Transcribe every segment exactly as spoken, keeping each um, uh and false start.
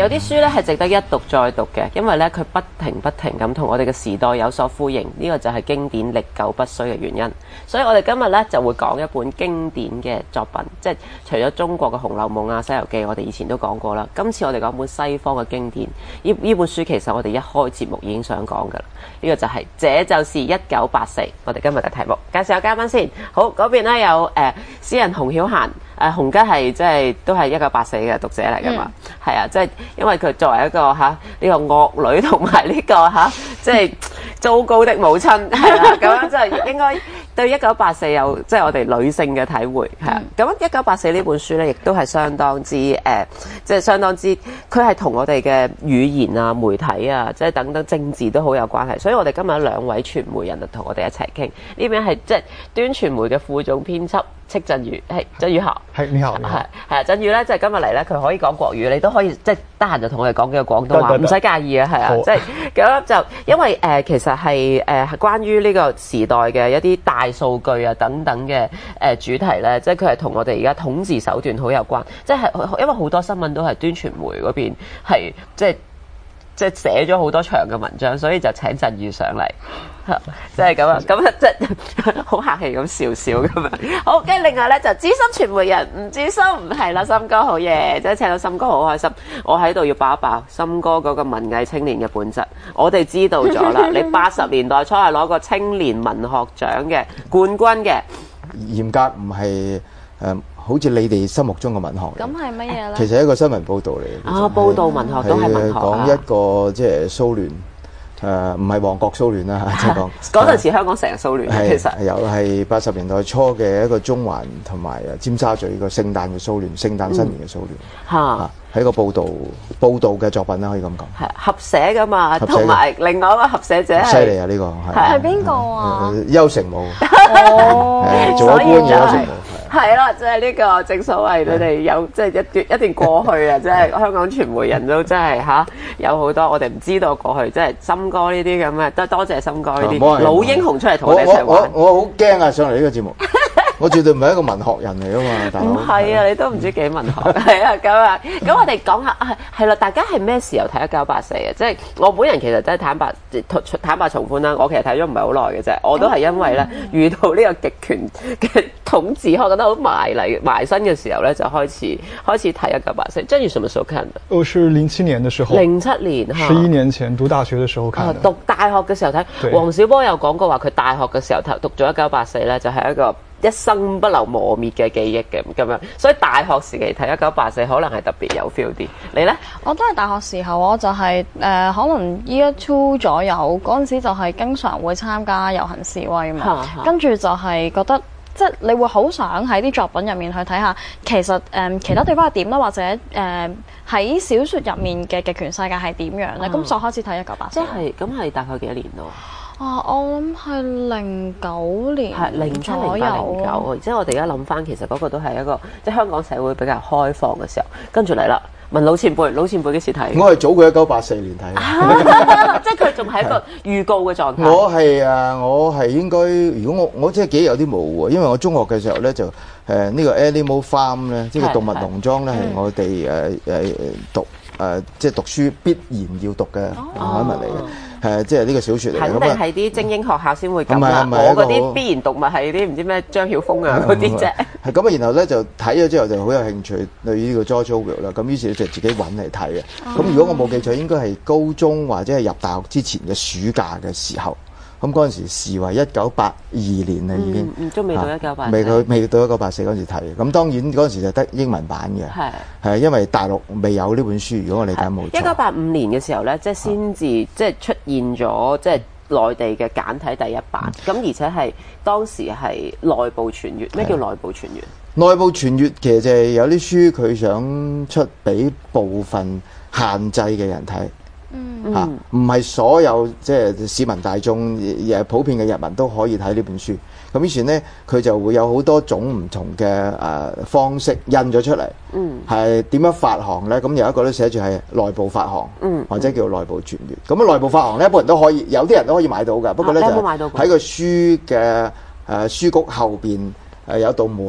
啲書咧係值得一讀再讀嘅，因為咧佢不停不停咁同我哋嘅時代有所呼應，呢、這個就係經典歷久不衰嘅原因。所以我哋今日咧就會講一本經典嘅作品，即係除咗中國嘅《紅樓夢》啊、《西遊記》，我哋以前都講過啦。今次我哋講本西方嘅經典，呢呢本書其實我哋一開節目已經想講噶啦。呢、這個就係、是、這就是一九八四，我哋今日嘅題目。介紹下嘉賓先。好，嗰邊咧有誒、呃、詩人洪曉嫻。誒洪吉係即係都係一九八四嘅讀者嚟㗎嘛，係、嗯、啊，即係因為佢作為一個嚇呢、啊這個惡女同埋呢個嚇即係糟糕的母親，係啦、啊，咁樣即係應該對一九八四有即係我哋女性嘅體會，係啊。咁一九八四呢本書咧，亦都係相當之誒，即、呃、係、就是、相當之，佢係同我哋嘅語言啊、媒體啊，即係等等政治都好有關係。所以我哋今日有兩位傳媒人就同我哋一齊傾，呢邊係即係端傳媒嘅副總編輯。戚振宇係振宇好， 係你好，你好， 係係啊，振宇咧，即係今日嚟咧，佢可以講國語，你都可以即係得閒就同我哋講幾個廣東話，唔使介意啊，係啊，即係咁就因為誒、呃、其實係誒、呃、關於呢個時代嘅一啲大數據啊等等嘅誒、呃、主題咧，即係佢係同我哋而家統治手段好有關，即係因為好多新聞都係端傳媒嗰邊係即係。即係寫咗好多長嘅文章，所以就請振宇上嚟，即係咁啊，咁啊，即係好客氣咁笑笑咁啊。好，跟住另外咧就資深傳媒人吳志森，係啦，森哥好嘢，即係請到森哥好開心。我喺度要爆一爆森哥嗰個文藝青年嘅本質，我哋知道咗啦。你八十年代初係攞個青年文學獎嘅冠軍嘅， 嚴格唔係誒。好似你哋心目中嘅文學， 咁係乜嘢咧？ 其實係一個新聞報導嚟嘅。 啊，報導文學都係文學啊。 講一個即係蘇聯，誒唔係旺國蘇聯啦，即係講嗰陣時香港成日蘇聯，其實有係八十年代初嘅一個中環同埋誒尖沙咀個聖誕嘅蘇聯，聖誕新年嘅蘇聯嚇，係一個報導報導嘅作品啦，可以咁講。係合寫噶嘛，同埋另外一個合寫者犀利啊！呢個係係邊個啊？ 邱誠武哦， 做一官嘅邱誠武。 係啦，即係呢個正所謂佢哋有即係一段一段過去啊！即係香港傳媒人都真係嚇有好多我哋唔知道過去，即係森哥呢啲咁嘅，都多謝森哥呢啲老英雄出嚟同我哋一齊玩。 我我好驚啊！上嚟呢個節目。我絕對唔係一個文學人嚟噶嘛，大佬。 唔係啊，你都唔知幾文學。係啊，咁啊，咁我哋講下啊，係啦，大家係咩時候睇一九八四啊？即係我本人其實真係坦白坦白從寬啦，我其實睇咗唔係好耐嘅啫，我都係因為咧遇到呢個極權嘅統治，我覺得好埋嚟埋身嘅時候咧，就開始開始睇一九八四。振宇什麼時候看的？ 我是零七年的時候。 零七年嚇。 十一年前讀大學嘅時候看的。 讀大學嘅時候睇。黃小波有講過話，佢大學嘅時候讀咗一九八四咧，就係一個一生不留磨滅嘅記憶嘅咁樣，所以大學時期睇一九八四可能係特別有 feel 啲。你呢？ 我都係大學時候，我就係、是、誒、呃、可能 year two 左右嗰陣時就係經常會參加遊行示威嘛，跟住就係覺得即係你會好想喺啲作品入面去睇下，其實誒、呃、其他地方係點啦，或者誒喺、呃、小説入面嘅極權世界係點樣咧？咁、嗯、就開始睇一九八四。即係咁係大概幾多年咯？ 啊，我諗係零九年， 係零七零八零九，即係我哋而家諗翻，其實嗰個都係一個即係香港社會比較開放嘅時候。跟住嚟啦，問老前輩，老前輩幾時睇？我係早過一九八四年睇嘅， 即係佢仲係一個預告嘅狀態。 我係啊，我係應該，如果我我即係記憶有啲模糊，因為我中學嘅時候咧就誒、呃這個、呢個 Animal Farm 咧，即係動物農莊咧，係我哋誒誒讀誒、呃、即係讀書必然要讀嘅海文嚟嘅。係即係呢個小説嚟嘅， 肯定係啲精英學校先會咁啦。我嗰啲必然讀物係啲唔知咩張曉峰啊嗰啲啫。係咁啊，然後咧就睇咗之後就好有興趣對呢個 George Orwell 啦。咁於是就自己揾嚟睇嘅。咁、嗯、如果我冇記錯，應該係高中或者係入大學之前嘅暑假嘅時候。咁嗰陣時視為一九八二年啦，已經。 嗯，都未到一九八四。 未到未到一九八四嗰陣時睇嘅。咁當然嗰陣時就得英文版嘅。係。係因為大陸未有呢本書，如果我理解冇錯。 一九八五年嘅時候咧，即係先至即係出現咗即係內地嘅簡體第一版。咁、嗯、而且係當時係內部傳閱。咩叫內部傳閱？ 內部傳閱其實就係有啲書佢想出俾部分限制嘅人睇。嗯嚇，唔係所有即係市民大眾誒普遍嘅人民都可以睇呢本書。咁於是咧，佢就會有好多種唔同嘅誒方式印咗出嚟。嗯，係點樣發行咧？咁有一個咧寫住係內部發行，嗯，或者叫內部傳閱。咁啊內部發行咧，一般人都可以，有啲人都可以買到㗎。不過咧就喺個書嘅誒書局後邊誒有道門。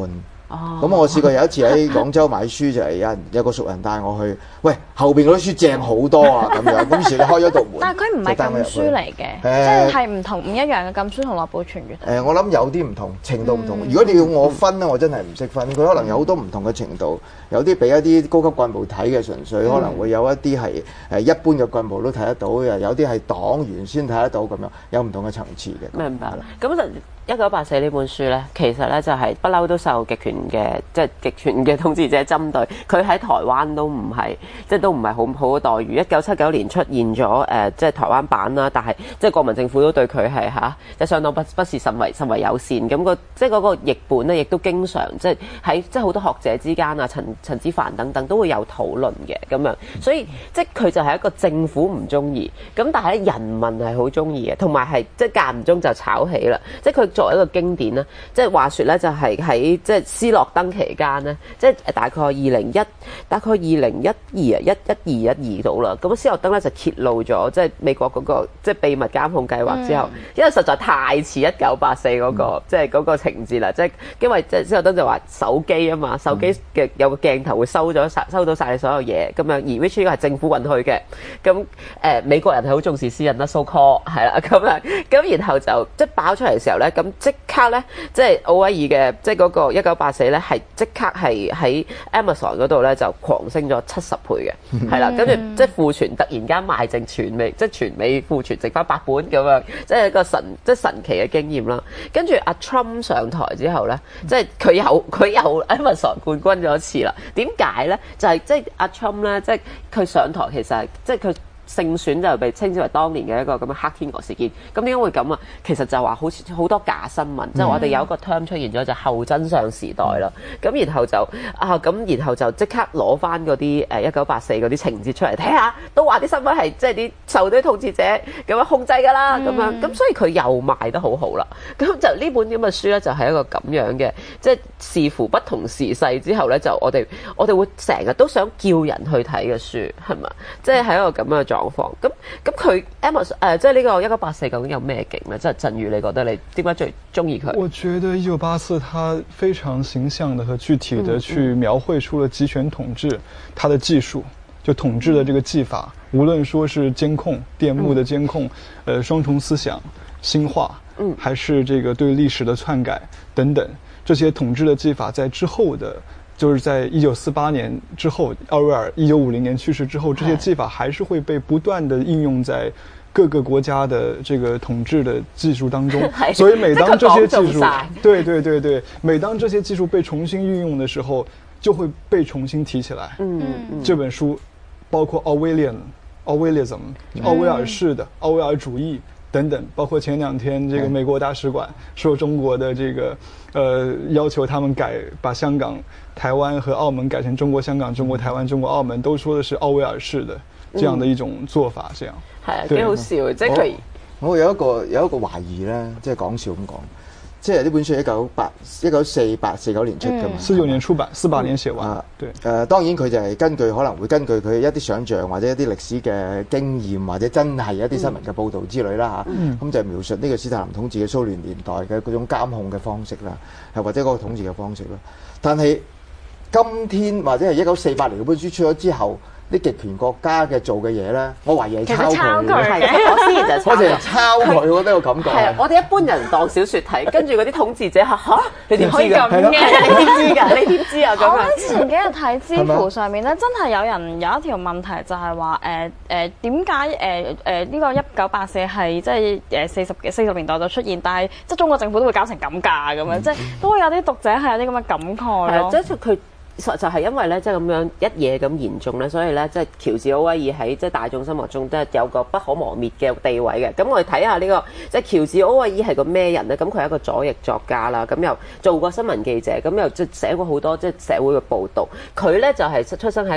哦，咁我試過有一次喺廣州買書，就係有人有個熟人帶我去，喂，後邊嗰啲書正好多啊咁樣，咁於是你開咗道門。 但係佢唔係禁書嚟嘅，即係係唔同唔一樣嘅禁書同樂寶全閱。 誒，我諗有啲唔同程度唔同。如果你要我分咧，我真係唔識分。佢可能有好多唔同嘅程度，有啲俾一啲高級幹部睇嘅，純粹可能會有一啲係誒一般嘅幹部都睇得到嘅，有啲係黨員先睇得到咁樣，有唔同嘅層次嘅。 明白啦。咁就一九八四呢本書咧，其實咧就係不嬲都受極權嘅，即係極權嘅統治者針對。佢喺台灣都唔係，即係都唔係好好嘅待遇。一九七九年出現咗誒、呃，即係台灣版啦，但係即係國民政府都對佢係嚇，即係相當不不是甚為甚為友善。咁、那個即係嗰個譯本咧，亦都經常即係喺即係好多學者之間啊，陳陳之藩等等都會有討論嘅咁樣。所以即係佢就係一個政府唔中意，咁但係人民係好中意嘅，同埋係即係間唔中就炒起啦。即係佢作為一個經典啦，即係話說咧，就係喺即係斯諾登期間咧，即係大概二零一大概二零一二啊一一二一二到啦。咁斯諾登咧就揭露咗即係美國嗰個即係秘密監控計劃之後，嗯、因為實在太似一九八四嗰個、嗯、即係嗰個情節啦，即係因為即係斯諾登就話手機啊嘛，手機嘅有個鏡頭會收咗晒收到晒你所有嘢咁樣，而 which 呢個係政府允許嘅。咁誒、呃、美國人係好重視私隱啦 ，so call 係啦咁樣，咁然後就即係爆出嚟嘅時候咧，咁即刻咧，即係奧威爾嘅，即係嗰個一九八四咧，係即刻係喺 Amazon 嗰度咧就狂升咗七十倍嘅，係啦，跟住即係庫存突然間賣剩全美，即係全美庫存剩翻八本咁樣，即係一個神即係神奇嘅經驗啦。跟住阿 Trump 上台之後咧，即係佢又佢又 Amazon 冠軍咗一次啦。點解咧？就係即係阿 Trump 咧，即係佢上台其實係即係佢。勝選就被稱之為當年嘅一個咁嘅黑天鵝事件。咁點解會咁啊？其實就話好似好多假新聞，即係、嗯、我哋有一個 term 出現咗就後真相時代啦。咁、嗯、然後就啊咁，然後就即刻攞翻嗰啲誒一九八四嗰啲情節出嚟睇下，都話啲新聞係即係啲受啲統治者咁樣控制㗎啦。咁、嗯、樣咁所以佢又賣得好好啦。咁就呢本咁嘅書咧，就係一個咁樣嘅，即係視乎不同時勢之後咧，就我哋我哋會成日都想叫人去睇嘅書係嘛？即係喺一個咁嘅狀。咁咁佢 Amazon 誒，即係呢個一九八四究竟有咩勁咧？即係振宇，你覺得你點解最中意佢？ 我覺得一九八四它非常形象的和具體的去描繪出了集權統治它的技術，就統治的這個技法，無論說是監控、電幕的監控，呃，雙重思想、新化，嗯，還是這個對歷史的篡改等等，這些統治的技法在之後的。就是在一九四八年之後，奧威爾一九五零年去世之後，這些技法還是會被不斷地應用在各個國家的這個統治的技術當中。所以每當這些技術，對對對對，每當這些技術被重新運用的時候，就會被重新提起來。嗯嗯。這本書包括奧威廉、奧威廉 ism、奧威爾式的奧威爾主義等等，包括前兩天這個美國大使館說中國的這個。呃，要求他們改，把香港、台灣和澳門改成中國香港、中國台灣、中國澳門，都說的是奧威爾式的這樣的一種做法，這樣係啊，幾好笑，即係佢。 我有一個有一個懷疑咧，即係講笑咁講，即係呢本書一九八一九四八四九年出㗎嘛， 四九年出版，四八年寫完。啊，對。誒、呃，當然佢就係根據可能會根據佢一啲想像或者一啲歷史嘅經驗或者真係一啲新聞嘅報導之類啦嚇，咁、嗯啊、就描述呢個斯大林統治嘅蘇聯年代嘅嗰種監控嘅方式啦，係或者嗰個統治嘅方式啦。但係今天或者係一九四八年嗰本書出咗之後。啲極權國家嘅做嘅嘢咧，我懷疑係抄佢嘅。 我先就我淨係抄佢，我覺得個感覺。 係啊，我哋一般人當小説睇，跟住嗰啲統治者嚇嚇，你點知㗎？ 咁嘅， 你點知㗎？你點知啊？咁我之前幾日睇知乎上面咧，真係有人有一條問題就係話誒誒點解誒誒呢個一九八四係即係誒四十四十年代就出現，但係即係中國政府都會搞成咁㗎咁樣，即係都會有啲讀者係有啲咁嘅感慨咯。 即係佢。就係因為咧，即係咁樣一嘢咁嚴重咧，所以咧，即係喬治奧威爾喺即係大眾心目中都係有個不可磨滅嘅地位嘅。咁我哋睇下呢個即係喬治奧威爾係個咩人咧？咁佢係一個左翼作家啦，咁又做過新聞記者，咁又即係寫過好多即係社會嘅報導。佢咧就係出生喺一個低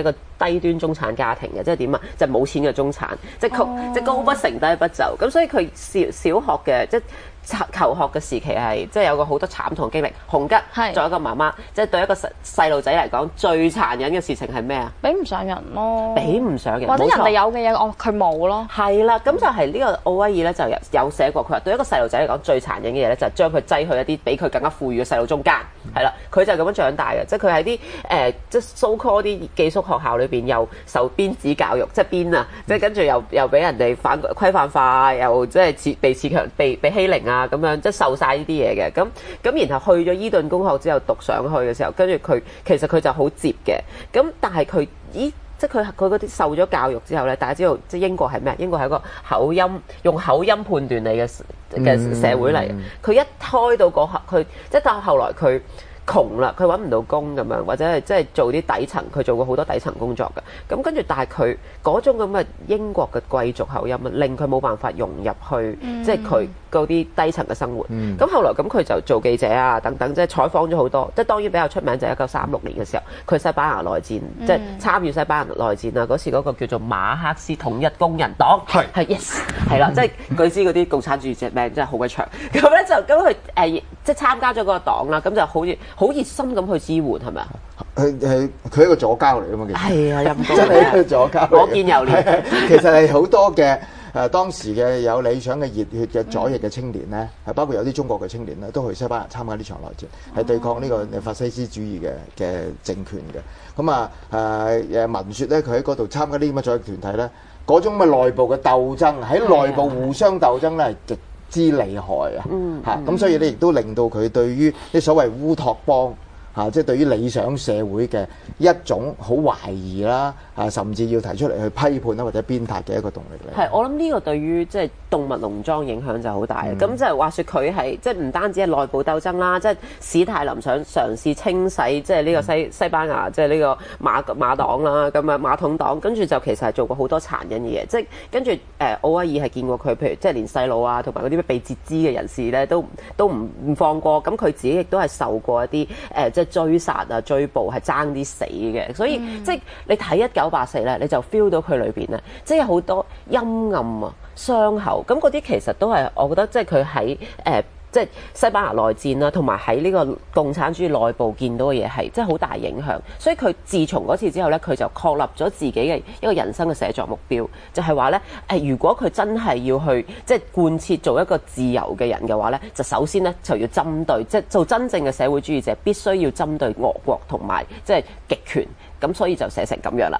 低端中產家庭嘅，即係點啊？就冇錢嘅中產，即係高、哦、即係高不成低不就，咁所以佢小小學嘅即係求學嘅時期係即係有個好多慘痛經歷。洪吉作為一個媽媽，即係對一個細細路仔嚟講，最殘忍嘅事情係咩啊？ 比唔上人咯， 比唔上人， 或者人哋有嘅嘢，我佢冇咯。 係啦，咁就係呢個奧威爾咧就有有寫過，佢話對一個細路仔嚟講最殘忍嘅嘢咧，就係將佢擠去一啲比佢更加富裕嘅細路中間。係啦，佢就係咁樣長大嘅，即係佢喺啲誒即係 so call 啲寄宿學校裏邊又受鞭子教育，即係鞭啊，即係跟住又又俾人哋反規範化，又即係被恃強被被欺凌啊咁樣，即係受晒呢啲嘢嘅。咁咁然後去咗伊頓公學之後讀上去嘅時候，跟住佢其實佢就好接嘅。咁但係佢咦？即係佢佢嗰啲受咗教育之後咧，大家知道即係英國係咩？英國係一個口音用口音判斷你嘅嘅社會嚟嘅。佢、嗯、一開到嗰刻，佢即係到後來佢窮啦，佢揾唔到工咁樣，或者係即係做啲底層，佢做過好多底層工作嘅。咁跟住，但係佢嗰種咁嘅英國嘅貴族口音啊，令佢冇辦法融入去，嗯、即係佢嗰啲低層嘅生活。咁、嗯、後來咁佢就做記者啊等等，即係採訪咗好多。即係當然比較出名就係一九三六年嘅時候，佢西班牙內戰，嗯、即係參與西班牙內戰啊。嗰時嗰個叫做馬克思統一工人黨，係係 yes 係啦，即係據知嗰啲共產主義者名真係好鬼長。咁咧就咁佢誒即係參加咗嗰個黨啦，咁就好似好熱心咁去支援係咪啊？ 佢係佢係一個左膠嚟㗎嘛，其實係啊，陰公真係一個左膠。 我見猶憐。 其實係好多嘅誒、呃、當時嘅有理想嘅熱血嘅左翼嘅青年咧，係、嗯、包括有啲中國嘅青年咧，都去西班牙參加呢場內戰，係、哦、對抗呢個法西斯主義嘅嘅政權嘅。咁啊誒誒聞説咧，佢喺嗰度參加呢啲咁嘅左翼團體咧，嗰種嘅內部嘅鬥爭喺內部互相鬥爭咧係極之厲害啊！嚇、嗯，咁、嗯、所以咧亦都令到佢對於啲所謂烏托邦。嚇、啊！即係對於理想社會嘅一種好懷疑啦，啊，甚至要提出嚟去批判啦或者鞭撻嘅一個動力嚟。 係，我諗呢個對於即係動物農莊影響就好大嘅。咁、嗯、即係話説佢係即係唔單止係內部鬥爭啦，即係史太林想嘗試清洗即係呢個西、嗯、西班牙即係呢個馬馬黨啦，咁啊馬統黨，跟住就其實係做過好多殘忍嘅嘢。即係跟住誒奧威爾係見過佢，譬如即係連細路啊同埋嗰啲被截肢嘅人士咧都都唔唔放過。咁佢自己亦都係受過一啲誒、呃、即係追殺啊追捕係爭啲死嘅，所以、嗯、即係你睇一九八四咧，你就 feel 到佢裏邊咧，即係好多陰暗啊、傷口，咁嗰啲其實都係我覺得即係佢喺誒即係西班牙內戰啦，同埋喺呢個共產主義內部見到嘅嘢係即係好大影響，所以佢自從嗰次之後咧，佢就確立咗自己嘅一個人生嘅寫作目標，就係話咧誒，如果佢真係要去即係貫徹做一個自由嘅人嘅話咧，就首先咧就要針對即係做真正嘅社會主義者，必須要針對俄國同埋即係極權，咁所以就寫成咁樣啦。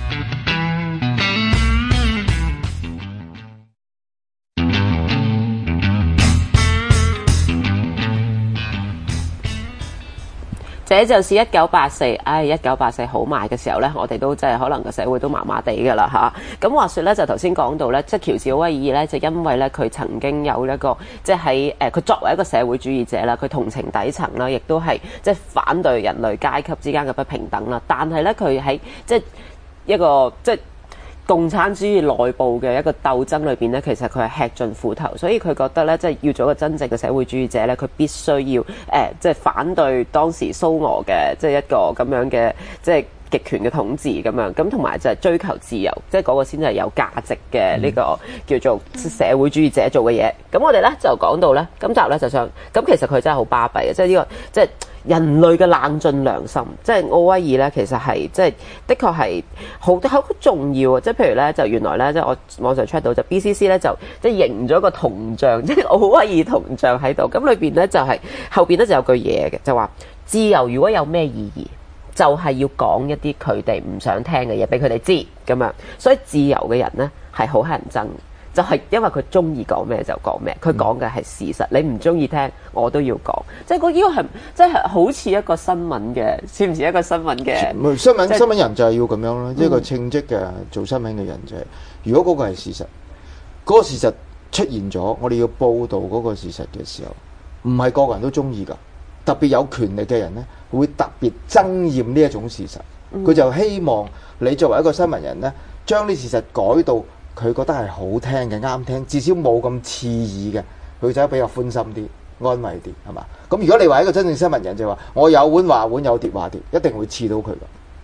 這就是一九八四，唉，一九八四好賣嘅時候呢，我哋都即係可能個社會都麻麻地㗎啦嚇。咁話說呢，就頭先講到呢，即係喬治奧威爾呢，就因為呢，佢曾經有一個即係喺誒佢作為一個社會主義者啦，佢同情底層啦，亦都係即係反對人類階級之間嘅不平等啦。但係呢，佢喺即係一個即係共產主義內部嘅一個鬥爭裏邊咧，其實佢係吃盡苦頭，所以佢覺得咧，即係要做一個真正嘅社會主義者咧，佢必須要誒、呃，即係反對當時蘇俄嘅即係一個咁樣嘅即係極權嘅統治咁樣，咁同埋就係追求自由，即係嗰個先係有價值嘅呢個叫做社會主義者做嘅嘢。咁我哋咧就講到咧，今集咧就想，咁其實佢真係好巴閉嘅，即係呢個即係。人類嘅冷峻良心，即係奧威爾咧，其實係即係的確係好好重要啊！即係譬如咧，就原來咧，即係我網上 check 到就 B C C 咧就即係形咗個銅像，即係奧威爾銅像喺度。咁裏邊咧就係、是、後邊咧就有句嘢嘅，就話自由如果有咩意義，就係、是、要講一啲佢哋唔想聽嘅嘢俾佢哋知咁樣。所以自由嘅人咧係好乞人憎。就係因為佢中意講咩就講咩，佢講嘅係事實，你唔中意聽我都要講，即係個呢個係即係好似一個新聞嘅，似唔似一個新聞嘅？ 唔係新聞， 即係、 新聞人就係要咁樣咯，一個稱職嘅做新聞嘅人就係、是，如果嗰個係事實，嗰、嗰個事實出現咗，我哋要報導嗰個事實嘅時候，唔係個個人都中意㗎，特別有權力嘅人咧，會特別憎厭呢一種事實，佢、嗯、就希望你作為一個新聞人咧，將啲事實改到。佢覺得係好聽嘅，啱聽，至少冇咁刺耳嘅，佢就比較寬心啲、安慰啲，係嘛？咁如果你話一個真正新聞人就話，我有碗話碗，有碟話碟，一定會刺到佢㗎。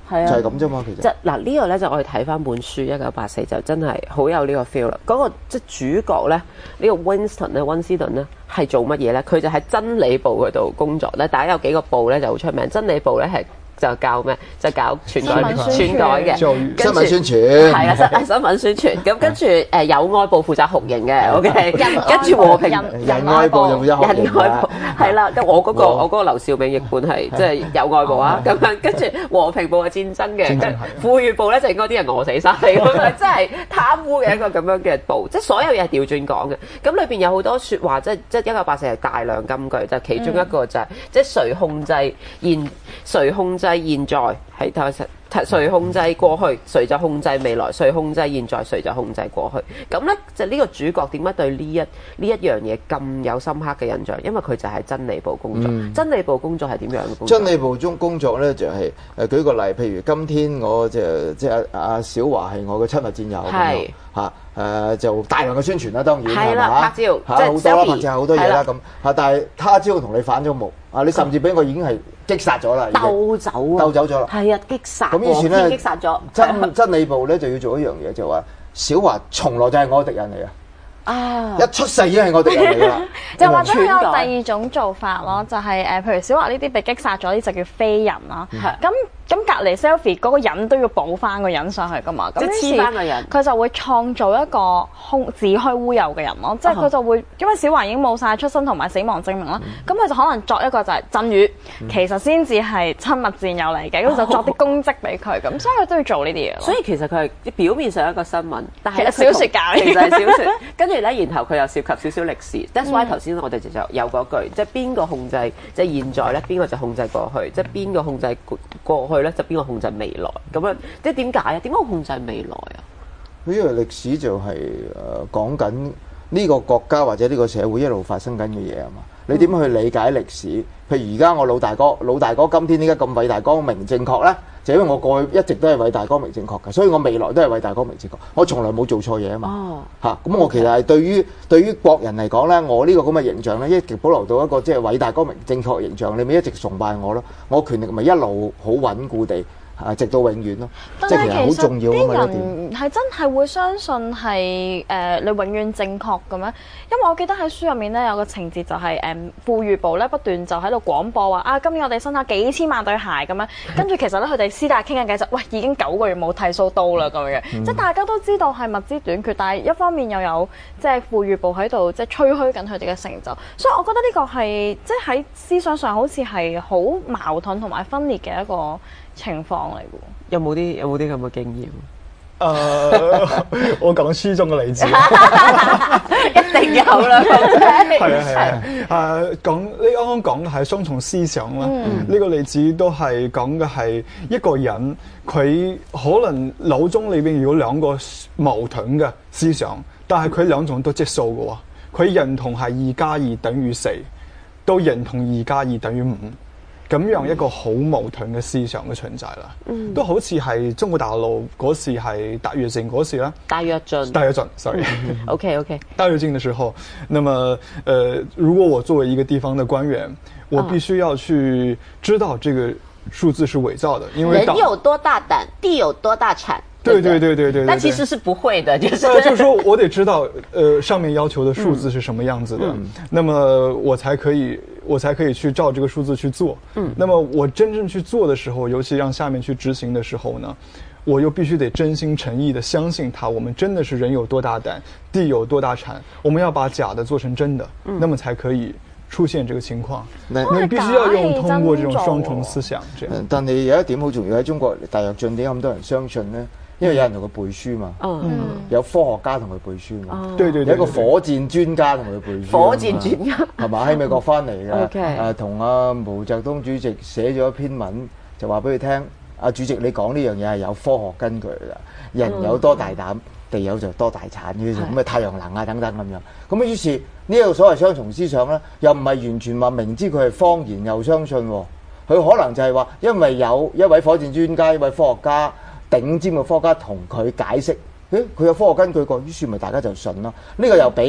係啊， 就係咁啫嘛。其實即嗱呢個咧就我哋睇翻本書一九八四就真係好有呢個 feel 啦。嗰、那個即主角咧呢、這個 Winston 咧溫斯頓咧係做乜嘢咧？佢就喺真理部嗰度工作咧。大家有幾個部咧就好出名，真理部咧係。就教咩？就搞篡改、篡改嘅新聞宣傳， 係啊，新新聞宣傳。咁跟住誒有愛部負責酷刑嘅 ，OK。跟住和平人愛部就負責酷刑嘅，係啦。咁我嗰個我嗰個劉兆銘譯本係即係有愛部啊。咁樣跟住和平部係戰爭嘅，跟富裕部咧就應該啲人餓死晒咁樣，即係貪污嘅一個咁樣嘅部，即係所有嘢係調轉講嘅。咁裏邊有好多説話，即係即係一九八四係大量金句，就其中一個就係即係誰控制現，誰控制。現在係睇實，誰控制過去，誰就控制未來；誰控制現在，誰就控制過去。咁咧就呢個主角點解對呢一呢一樣嘢咁有深刻嘅印象？因為佢就係真理部工作。嗯、真理部工作係點樣嘅工作？ 真理部中工作咧就係、是、誒舉個例，譬如今天我就即係阿阿小華係我嘅親密戰友，係嚇誒就大量嘅宣傳啦，當然係嘛， 拍照嚇好多啦，拍照好多嘢啦咁嚇，但係他朝同你反咗目啊！你甚至俾我已經係擊殺咗啦， 鬥走啊， 鬥走咗啦， 係啊，擊殺。 咁於是咧， 擊殺咗真真理部咧就要做一樣嘢，就話小華從來就係我敵人嚟啊！啊！一出世已經係我敵人嚟啦， 就或者有第二種做法咯，就係、是、誒，譬如小華呢啲被擊殺咗，呢就叫飛人啦。咁咁隔離 selfie 嗰個人都要補翻個人上去噶嘛，咁即係黐翻個人， 佢就會創造一個空子虛烏有嘅人咯，即係佢就會因為小華已經冇晒出生同埋死亡證明啦，咁佢、uh huh. 就可能作一個就係振宇，其實先至係親密戰友嚟嘅，咁、uh huh. 就作啲功績俾佢，咁所以佢都要做呢啲嘢。所以其實佢係表面上一個新聞，但係小説家， 其實係小説，跟住咧，然後佢又涉及少少歷史。That's why 頭先我哋就有嗰句，即係邊個控制即係現在咧，邊個就控制過去，即係邊個控制過去咧，就邊個控制未來咁樣，即係點解啊？點解控制未來啊？ 因為歷史就係誒講緊呢個國家或者呢個社會一路發生緊嘅嘢啊嘛。你點去理解歷史？譬如而家我老大哥，老大哥今天點解咁偉大光明正確咧？就因為我過去一直都係偉大光明正確嘅，所以我未來都係偉大光明正確。我從來冇做錯嘢啊嘛。嚇、哦，咁、啊、我其實係對於對於國人嚟講咧，我呢個咁嘅形象咧，一直保留到一個即係偉大光明正確嘅形象，你咪一直崇拜我咯。我權力咪一路好穩固地。啊！直到永遠咯， 但係即係其實好重要啊嘛！ 啲人係真係會相信係誒、呃、你永遠正確嘅咩？因為我記得喺書入面咧有個情節就係、是、誒、嗯、富裕部咧不斷就喺度廣播話啊，今年我哋生產幾千萬對鞋咁樣，跟住其實咧佢哋私底下傾緊偈就喂已經九個月冇剃鬚刀啦咁樣，嗯、即係大家都知道係物資短缺，但係一方面又有即係富裕部喺度即係吹噓緊佢哋嘅成就，所以我覺得呢個係即係喺思想上好似係好矛盾同埋分裂嘅一個情況嚟嘅。 有冇啲有冇啲咁嘅經驗？ 誒、呃，我講書中嘅例子， 一定有啦。 係啊係啊，誒講你啱啱講嘅係雙重思想啦。呢、嗯、個例子都係講嘅係一個人，佢可能腦中裏邊有兩個矛盾嘅思想，但係佢兩種都接受嘅喎。佢認同係二加二等於四，都認同二加二等於五。咁樣一個好矛盾嘅思想嘅存在啦，嗯、都好似係中國大陸嗰時係大躍進嗰時啦。 大躍進， 大躍進，sorry。 OK OK。 大躍進嘅時候，那麼，呃，如果我作為一個地方的官員，我必須要去知道這個數字是偽造的，因為人有多大膽，地有多大產。 對對對對對， 但其實是不會的，就是。 呃，就是說我得知道，呃，上面要求的數字是什麼樣子的，嗯、那麼我才可以，我才可以去照這個數字去做。嗯，那麼我真正去做的時候，尤其讓下面去執行的時候呢，我又必須得真心誠意的相信他，我們真的是人有多大膽，地有多大產，我們要把假的做成真的，嗯、那麼才可以出現這個情況。那你必須要用通過這種雙重思想，這樣。 但係有一點好重要，喺中國大躍進點解咁多人相信呢？因為有人同佢背書嘛，嗯、有科學家同佢背書嘛，嗯、有一個火箭專家同佢背書， 火箭專家係嘛？喺美國翻嚟嘅， 誒同阿毛澤東主席寫咗一篇文，就話俾佢聽，阿主席你講呢樣嘢係有科學根據㗎，人有多大膽，嗯、地有就多大產，於是咁嘅太陽能啊等等咁樣。咁於是呢一個所謂雙重思想咧，又唔係完全話明知佢係謊言又相信喎，佢可能就係話因為有一位火箭專家，一位科學家。頂尖嘅科學家同佢解釋，誒佢有科學根據過，於是咪大家就信咯。呢、這個又比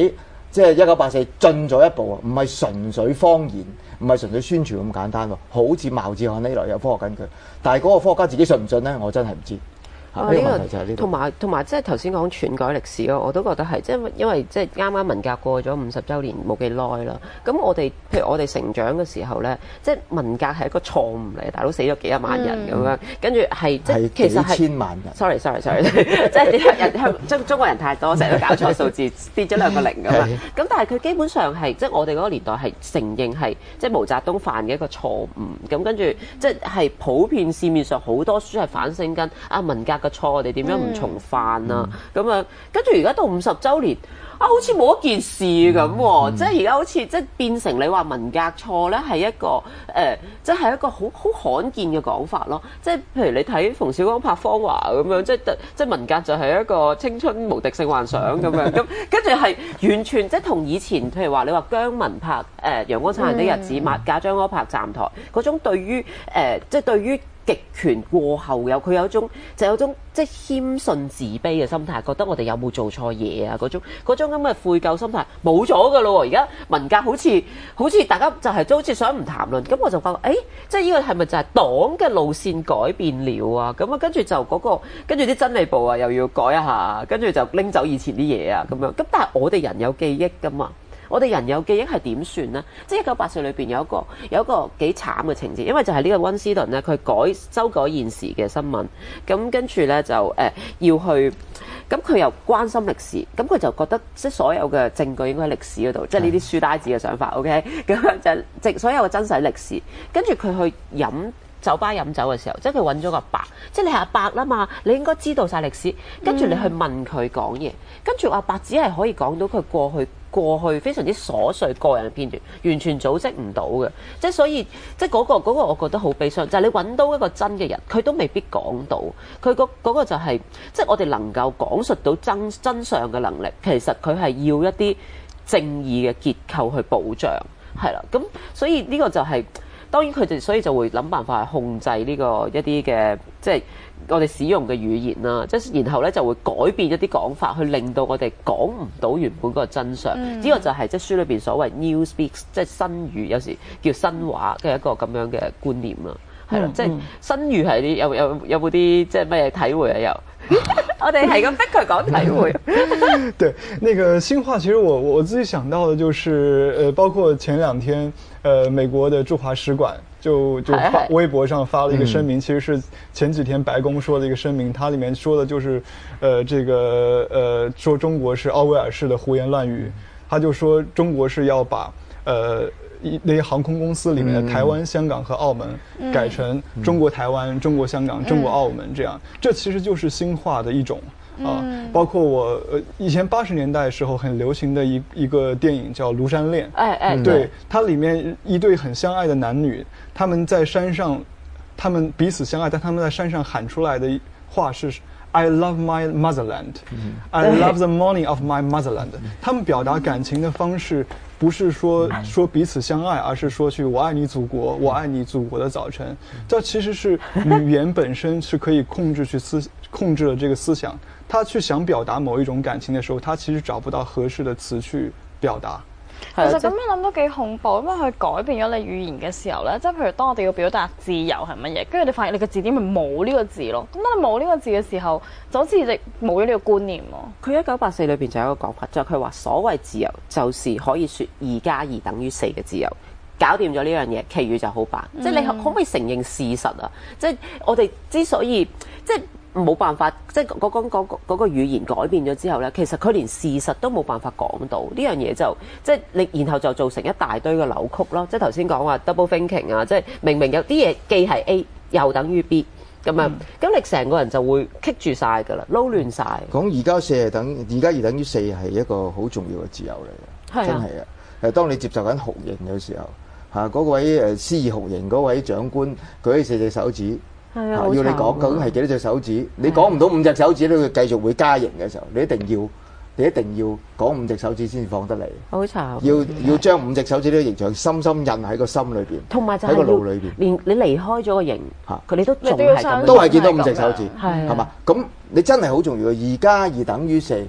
即係一九八四進咗一步啊，唔係純粹謊言，唔係純粹宣傳咁簡單喎，好似貌似看起來有科學根據，但係嗰個科學家自己信唔信咧？我真係唔知。呢、啊這個問題就係呢度。 同埋同埋即係頭先講篡改歷史咯，我都覺得係，即係因為即係啱啱文革過咗五十週年冇幾耐啦。咁我哋譬如我哋成長嘅時候咧，即係文革係一個錯誤嚟，大佬死咗幾廿萬人咁樣，跟住係即係其實係幾千萬人。 sorry sorry sorry， 即係啲人香中中國人太多，成日都搞錯數字，跌咗兩個零咁嘛。咁但係佢基本上係即係我哋嗰個年代係承認係即係毛澤東犯嘅一個錯誤。咁跟住即係係普遍市面上好多書係反省緊啊文革嘅錯，我哋點樣唔重犯啊？咁啊、嗯，跟住而家到五十週年啊，好似冇一件事咁喎、嗯。即係而家好似即係變成你話文革錯咧，係一個誒、呃，即係一個好好罕見嘅講法咯。即係譬如你睇馮小剛拍《芳華》咁樣，即係即係文革就係一個青春無敵性幻想咁樣。咁跟住係完全即係同以前譬如話你話姜文拍誒、呃《陽光燦爛的日子》，馬賈樟柯拍《站台》嗰種對於誒、呃，即係對於極權過後有佢有一種就有一種即係謙遜自卑嘅心態，覺得我哋有冇做錯嘢啊？嗰種嗰種咁嘅悔疚心態冇咗㗎咯喎！而家文革好似好似大家就係都好似想唔談論，咁我就發覺誒，即係呢個係咪就係黨嘅路線改變了啊？咁啊，跟住就嗰個跟住啲真理部啊又要改一下，跟住就拎走以前啲嘢啊咁樣。咁但係我哋人有記憶㗎嘛？我哋人有記憶係點算呢？即係一九八四裏邊有一個有一個幾慘嘅情節，因為就係呢個溫斯頓咧，佢改修改現時嘅新聞，咁跟住咧就誒、呃、要去，咁佢又關心歷史，咁佢就覺得即係所有嘅證據應該喺歷史嗰度，即係呢啲書呆子嘅想法 ，OK，咁就即所有嘅真實歷史，跟住佢去飲酒吧飲酒嘅時候，即係佢揾咗個阿伯，即係你係阿伯啦嘛，你應該知道晒歷史，跟住你去問佢講嘢，跟住阿伯只係可以講到佢過去。過去非常之瑣碎個人嘅片段，完全組織唔到嘅，即係所以即係嗰個嗰個我覺得好悲傷，就係你揾到一個真嘅人，佢都未必講到，佢嗰嗰個就係即係我哋能夠講述到真真相嘅能力，其實佢係要一啲正義嘅結構去保障，係啦，咁所以呢個就係當然佢哋所以就會諗辦法去控制呢個一啲嘅即係。我哋使用嘅語言啦，即係然後咧就會改變一啲講法，去令到我哋講唔到原本嗰個真相。呢、嗯、個就係即係書裏邊所謂 new speaks，即係新語，有時叫新話嘅一個咁樣嘅觀念啦。係啦、嗯，即係新語係啲有有有冇啲即係咩體會啊？有，我哋係咁逼佢講體會。 對，那個新話，其實我我自己想到的就是，呃，包括前兩天，呃，美國的駐華使館。就就發微博上發了一個聲明，其實是前幾天白宮說的一個聲明，它裡面說的就是，呃，這個呃說中國是奧威爾式的胡言亂語，他就說中國是要把呃那些航空公司裡面的台灣、香港和澳門改成中國台灣、中國香港、中國澳門這樣，這其實就是新話的一種。啊，包括我呃以前八十年代的時候很流行的一一個電影叫《廬山戀》， 哎哎， 對，它裡面一對很相愛的男女，他們在山上，他們彼此相愛，但他們在山上喊出來的話是 "I love my motherland, I love the morning of my motherland"。他們表達感情的方式不是說說彼此相愛，而是說去我愛你祖國，我愛你祖國的早晨。這其實是語言本身是可以控制去思控制了這個思想。他去想表達某一種感情的時候，他其實找不到合適的詞去表達。 其實咁樣諗都幾恐怖，因為佢改變咗你語言嘅時候咧，即係譬如當我哋要表達自由係乜嘢，跟住你發現你嘅字典咪冇呢個字咯。咁當你冇呢個字嘅時候，就好似你冇咗呢個觀念喎。 佢一九八四裏邊就有一個講法，就係佢話所謂自由就是可以説二加二等於四嘅自由，搞掂咗呢樣嘢，其餘就好辦。嗯、即係你可唔可以承認事實啊？即係我哋之所以即係。冇辦法，即係嗰嗰嗰嗰個語言改變咗之後呢，其實佢連事實都冇辦法講到呢樣嘢，就即係你，然後就造成一大堆嘅扭曲咯。即係頭先講話 double thinking 啊，即係明明有啲嘢既係 A 又等於 B 咁樣，咁、嗯、你成個人就會棘住晒㗎啦，撈亂晒。 講二加四係等二加二等於四係一個好重要嘅自由嚟嘅，真係啊！誒，當你接受緊酷刑嘅時候，嚇、啊、嗰位誒施以酷刑嗰位長官舉起四隻手指。 係啊， 要你講究竟係幾多隻手指？你講唔到五隻手指咧，佢繼續會加刑嘅時候，你一定要，你一定要講五隻手指先放得嚟。 好慘！ 要要將五隻手指呢個形象深深印喺個心裏邊， 同埋就喺個腦裏邊。 連你離開咗個刑，嚇佢你都仲係都係見到五隻手指， 係係嘛？咁你真係好重要嘅。二加二等於四，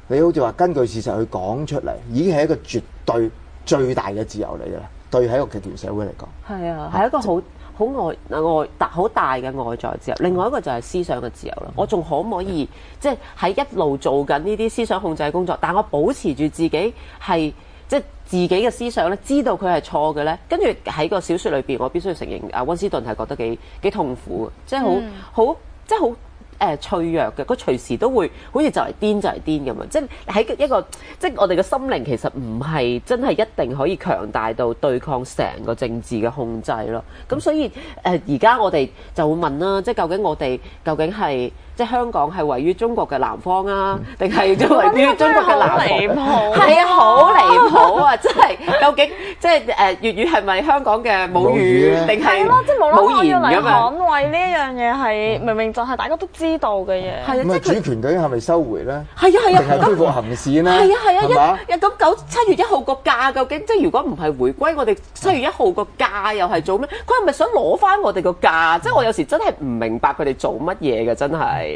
你好似話根據事實去講出嚟，已經係一個絕對最大嘅自由嚟嘅啦。對喺一個極權社會嚟講， 係啊，係一個好好外外大好大嘅外在自由。另外一個就係思想嘅自由啦。我仲可唔可以即係喺一路做緊呢啲思想控制嘅工作，但我保持住自己係即係自己嘅思想咧，知道佢係錯嘅咧。跟住喺個小説裏邊，我必須要承認，阿溫斯頓係覺得幾幾痛苦嘅，即係好好即係好。誒、呃、脆弱嘅，佢隨時都會好似就嚟癲就嚟癲咁樣，即係喺一個即係我哋嘅心靈其實唔係真係一定可以強大到對抗成個政治嘅控制咯。咁所以誒而家我哋就會問啦，即係究竟我哋究竟係即係香港係位於中國嘅南方啊，定係位於中國嘅南方？離譜，係啊，好離譜啊！真係究竟即係誒粵語係咪香港嘅母語定係母言咁樣？ 捍衛呢一樣嘢係明明就係大家都知道嘅嘢。係啊， 咁啊主權究竟係咪收回咧？ 係啊係啊， 定係恢復行使咧？ 係啊係啊， 一一咁九七月一號個價究竟即係如果唔係回歸，我哋七月一號個價又係做咩？佢係咪想攞翻我哋個價？即係我有時真係唔明白佢哋做乜嘢嘅，真係。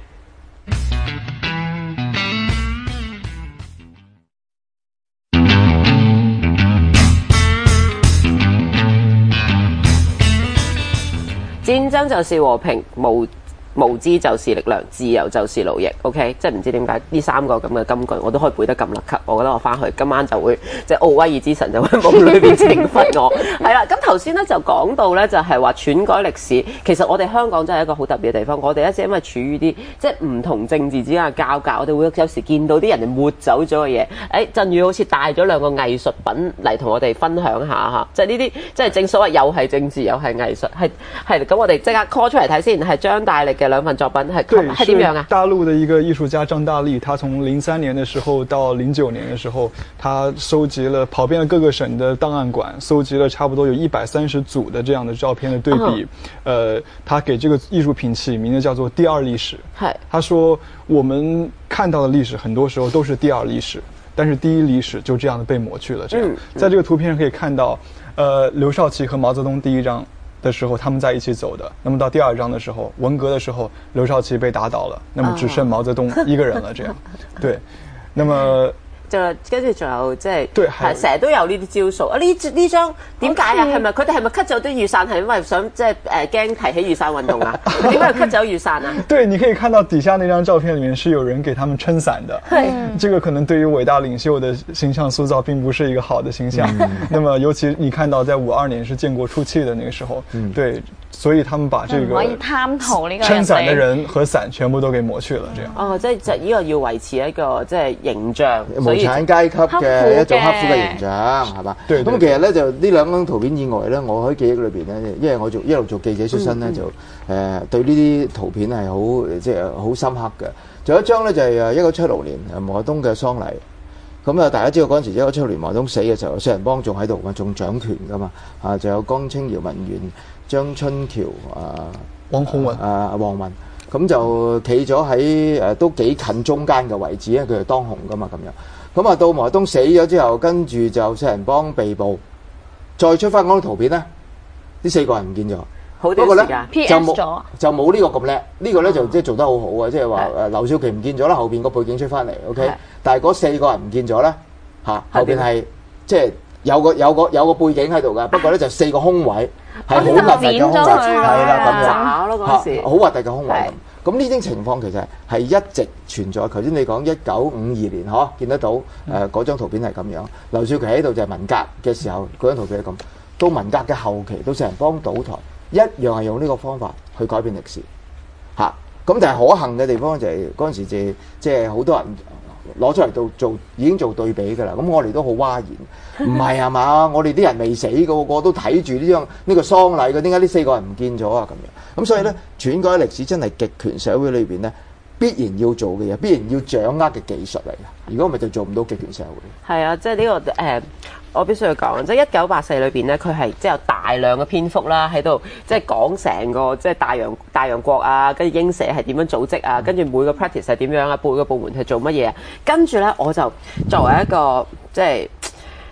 戰爭就是和平，無無知就是力量，自由就是奴役。OK， 即係唔知點解呢三個咁嘅金句我都可以背得咁甩級。我覺得我翻去今晚就會即係奧威爾之神就會喺夢裏邊懲罰我。係啦，咁頭先咧就講到咧就係話篡改歷史。其實我哋香港真係一個好特別嘅地方。我哋一直因為處於啲即係唔同政治之間嘅交界，我哋會有時見到啲人哋抹走咗嘅嘢。誒，振宇好似帶咗兩個藝術品嚟同我哋分享下嚇，即係呢啲即係正所謂又係政治又係藝術，係係咁我哋即刻 call 出嚟睇先，係張大力嘅兩份作品係係點樣啊？ 大陸的一個藝術家張大力，他從零三年的時候到零九年的時候，他收集了跑遍了各個省的檔案館，收集了差不多有一百三十組的這樣的照片的對比。Uh-huh. 呃，他給這個藝術品起名字叫做第二歷史。係，他說我們看到的歷史很多時候都是第二歷史，但是第一歷史就這樣的被抹去了。這樣，嗯、在這個圖片上可以看到，呃，劉少奇和毛澤東第一章的時候他們在一起走的，那麼到第二章的時候，文革的時候，劉少奇被打倒了，那麼只剩毛澤東一個人了。這樣，對，那麼就跟住仲有即係， 對， 係成日都有呢啲招數啊！呢呢張點解啊？係咪佢哋係咪 cut 走啲雨傘係因為想即係誒驚提起雨傘運動啊？點解要 cut 走雨傘啊？ 對，你可以看到底下那張照片裡面是有人給他們撐傘的，嗯，這個可能對於偉大領袖的形象塑造並不是一個好的形象。嗯、那麼尤其你看到在五二年是建國初期的那個時候，嗯，對。所以他們把這個可以貪圖呢個撐傘的人和傘全部都給抹去了，這樣。 哦，即係就呢個要維持一個即係形象， 無產階級嘅一種刻苦嘅形象，係嘛？咁其實咧就呢兩張圖片以外咧，我喺記憶裏邊咧，因為我做一路做記者出身咧，嗯嗯就誒、呃、對呢啲圖片係好即係好深刻嘅。仲有一張咧就係誒一九七六年毛澤東嘅喪禮。咁啊，大家知道嗰陣時一九七六年毛澤東死嘅時候，四人幫仲喺度嘛，仲掌權噶嘛，啊，就有江青、姚文元、張春橋、啊、 王洪文、 啊、王文，咁就企咗喺誒都幾近中間嘅位置，因為佢係當紅噶嘛，咁樣。咁啊，到毛澤東死咗之後，跟住就四人幫被捕，再出翻嗰張圖片咧，呢四個人唔見咗。 好短時間 ，P S 咗就冇呢個咁叻，呢、呢個咧就即係做得好好啊！即係話誒劉少奇唔見咗啦，後邊個背景出翻嚟 ，OK， 但係嗰四個人唔見咗咧嚇，後邊係即係有個有個有個背景喺度噶，不過咧就四個空位係好核突嘅空位，係啦咁樣嚇，好核突嘅空位咁。咁呢種情況其實係一直存在。頭先你講一九五二年嗬，見得到誒嗰張圖片係咁樣，劉少奇喺度就係文革嘅時候嗰張圖片係咁，到文革嘅後期到四人幫倒台。一樣係用呢個方法去改變歷史，嚇、啊、咁但係可幸嘅地方就係嗰陣時就即係好多人攞出嚟到做已經做對比㗎啦。咁我哋都好嘩然，唔係係嘛？我哋啲人未死嘅，個個都睇住呢張呢個喪禮嘅，點解呢四個人唔見咗啊？咁樣咁所以咧，篡改歷史真係極權社會裏邊咧必然要做嘅嘢，必然要掌握嘅技術嚟嘅。如果唔係就做唔到極權社會。係啊，即係呢個誒。呃我必須要講，即係一九八四裏邊咧，佢係即係有大量嘅篇幅啦，喺度即係講成個即係大洋大洋國啊，跟住英社係點樣組織啊，跟住每個 practice 係點樣啊，每個部門係做乜嘢啊，跟住咧我就作為一個即係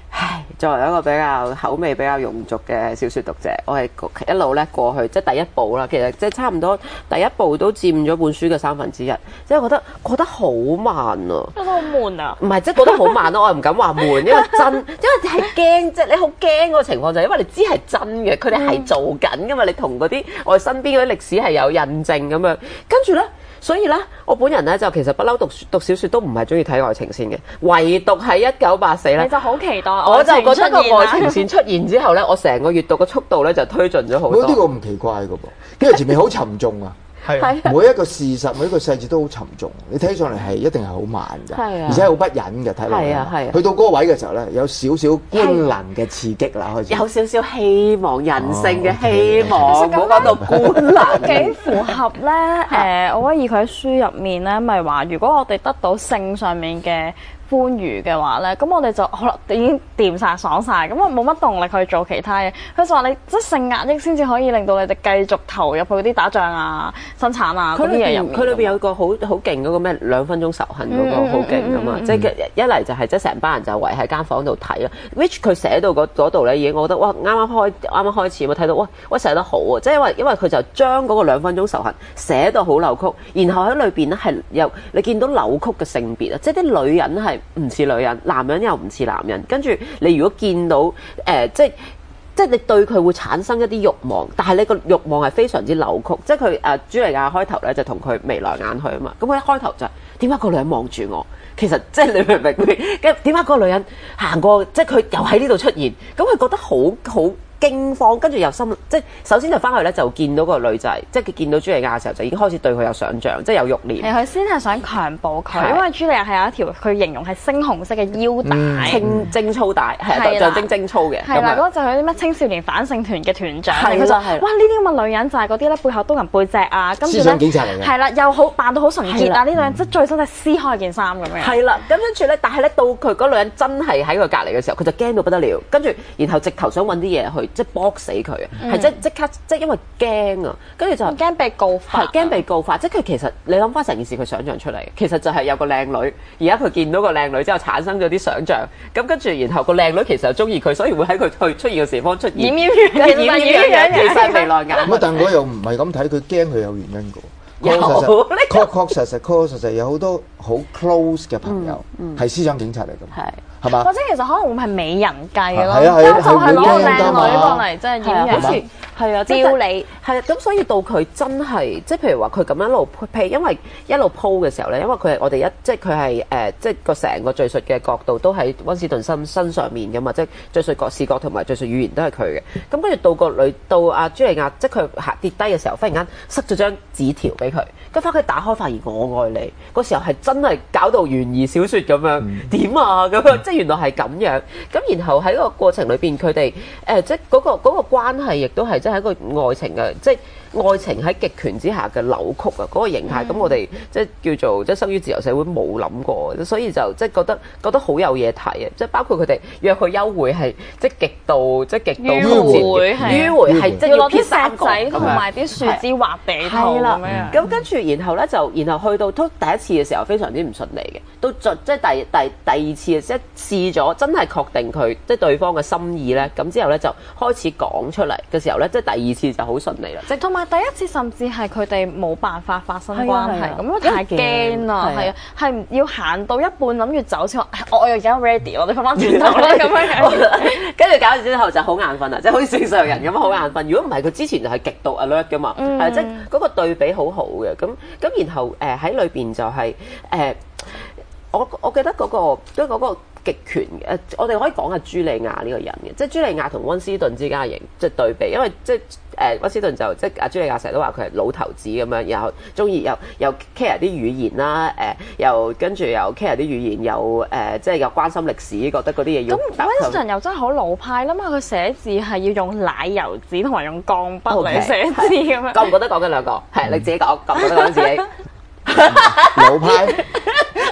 唉，作為一個比較口味比較庸俗嘅小説讀者，我係一路咧過去，即係第一部啦。其實即係差唔多第一部都佔咗本書嘅三分之一，即係覺得覺得好慢啊， 覺得好悶啊。 唔係，即係覺得好慢咯，我唔敢話悶，因為真，因為係驚，即係你好驚嗰個情況就係因為你知係真嘅，佢哋係做緊噶嘛，你同嗰啲我哋身邊嗰啲歷史係有印證咁樣，跟住咧。所以咧，我本人咧就其實不嬲讀讀小説都唔係中意睇愛情線嘅，唯獨係一九八四咧， 你就好期待我就覺得個愛情線出現之後咧，我成個閱讀嘅速度咧就推進咗好多。 呢個唔奇怪嘅噃，因為前面好沉重啊。係每一個事實，每一個細節都好沉重，你睇上嚟係一定係好慢嘅，而且好不忍嘅睇落去。去到嗰個位嘅時候咧，有少少官能嘅刺激啦，開始有少少希望，人性嘅希望，唔好講到官能。 幾符合咧？誒，我覺得以佢喺書入面咧，咪話如果我哋得到性上面嘅歡愉嘅話咧，咁我哋就可能已經掂晒爽晒，咁我冇乜動力去做其他嘢。佢就話你即係性壓抑先至可以令到你哋繼續投入去嗰啲打仗啊、生產啊嗰啲嘢入面。 佢裏邊有個好好勁嗰個咩兩分鐘仇恨嗰個好勁噶嘛，即係一嚟就係即係成班人就圍喺間房度睇啦。which 佢寫到嗰度咧已經，我覺得哇啱啱開啱啱開始我睇到哇哇寫得好啊！即係因為因為佢就將嗰個兩分鐘仇恨寫到好扭曲，然後喺裏邊咧係有你見到扭曲嘅性別啊，即係啲女人係唔似女人，男人又唔似男人。跟住你如果見到誒、呃，即係即係你對佢會產生一啲慾望，但係你個慾望係非常之扭曲。即係佢誒茱莉亞開頭咧就同佢眉來眼去啊嘛。咁佢一開頭就係點解個女人望住我？其實即係你明唔明？跟點解個女人行過，即係佢又喺呢度出現？咁佢覺得好好驚慌，跟住又心即係首先就翻去咧就見到個女仔，即係佢見到茱莉亞嘅時候就已經開始對佢有想像，即係有慾念。 係佢先係想強暴佢，因為茱莉亞係有一條佢形容係猩紅色嘅腰帶， 精精粗帶，係象徵精粗嘅。 係啦，嗰個就係啲咩青少年反性團嘅團長。佢就哇呢啲咁嘅女人就係嗰啲咧背後刀人背脊啊，跟住咧係啦，又好扮到好純潔啊！呢女人即係最真係撕開件衫咁樣。 係啦，咁跟住咧，但係咧到佢嗰女人真係喺佢隔離嘅時候，佢就驚到不得了，跟住然後直頭想揾啲嘢去。即係搏死佢啊！係即即刻即係因為驚啊，跟住就驚被告發， 係驚被告發。即係佢其實你諗翻成件事，佢想像出嚟，其實就係有個靚女，而家佢見到個靚女之後產生咗啲想像，咁跟住然後個靚女其實又中意佢，所以會喺佢去出現嘅地方出現。 掩掩樣嘅，掩掩樣嘅， 其實眉來眼。 咁但我又唔係咁睇，佢驚佢有原因㗎。有確確實實確確實實有好多好 close 嘅朋友係思想警察嚟㗎。係。係嘛？ 或者其實可能會係美人計咯， 係啊係啊， 就係攞個靚女過嚟，即係演樣似係啊， 招你係啊，咁所以到佢真係即係譬如話佢咁樣一路鋪，因為一路鋪嘅時候咧，因為佢係我哋一即係佢係誒，即係個成個敘述嘅角度都喺溫斯頓身身上面㗎嘛，即係敘述角視覺同埋敘述語言都係佢嘅。咁跟住到個女到阿茱莉亞，即係佢下跌低嘅時候，忽然間塞咗張紙條俾佢，跟翻佢打開發現我愛你，嗰時候係真係搞到懸疑小説咁樣點、嗯、啊咁樣，即係原來係咁樣。咁然後喺個過程裏邊，佢哋誒即係嗰個嗰、嗰個關係亦都係即係一個愛情嘅，即係愛情喺極權之下嘅扭曲啊！嗰、嗰個形態，咁、嗯、我哋即係叫做即係生於自由社會冇諗過，所以就即係覺得覺得好有嘢睇啊！即係包括佢哋約佢幽會係即係極度即係極度迂迴， 迂迴係即係要攞啲石仔同埋啲樹枝畫地圖咁樣。 咁跟住然後咧就然後去到都第一次嘅時候非常之唔順利嘅，到即係第第第二次即係試咗真係確定佢即係對方嘅心意咧，咁之後咧就開始講出嚟嘅時候咧，即係第二次就好順利啦。即係同埋第一次甚至係佢哋冇辦法發生關係，咁樣太驚啦，係啊，係要行到一半諗住走先話，我又而家 ready， 我哋翻返轉頭啦咁樣。 跟住搞完之後就好眼瞓啦，即係好似正常人咁好眼瞓。如果唔係佢之前就係極度 alert 噶嘛，係、嗯、即係嗰個對比好好嘅。咁咁然後誒喺裏邊就係、是、誒、呃，我我記得嗰、那個即係嗰個極權誒、呃，我哋可以講下茱莉亞呢個人嘅，即係茱莉亞同溫斯頓之間嘅形即係對比，因為即係誒溫斯頓就即係阿茱莉亞成日都話佢係老頭子咁樣，然後中意又又 care 啲語言啦，誒、呃、又跟住又 care 啲語言，又誒、呃、即係又關心歷史，覺得嗰啲嘢要。咁溫斯頓又真係好老派啦嘛，佢寫字係要用奶油紙同埋用鋼筆嚟寫字咁樣。 覺唔覺得講緊兩個？係你自己講，覺唔覺得講緊自己？ 老派。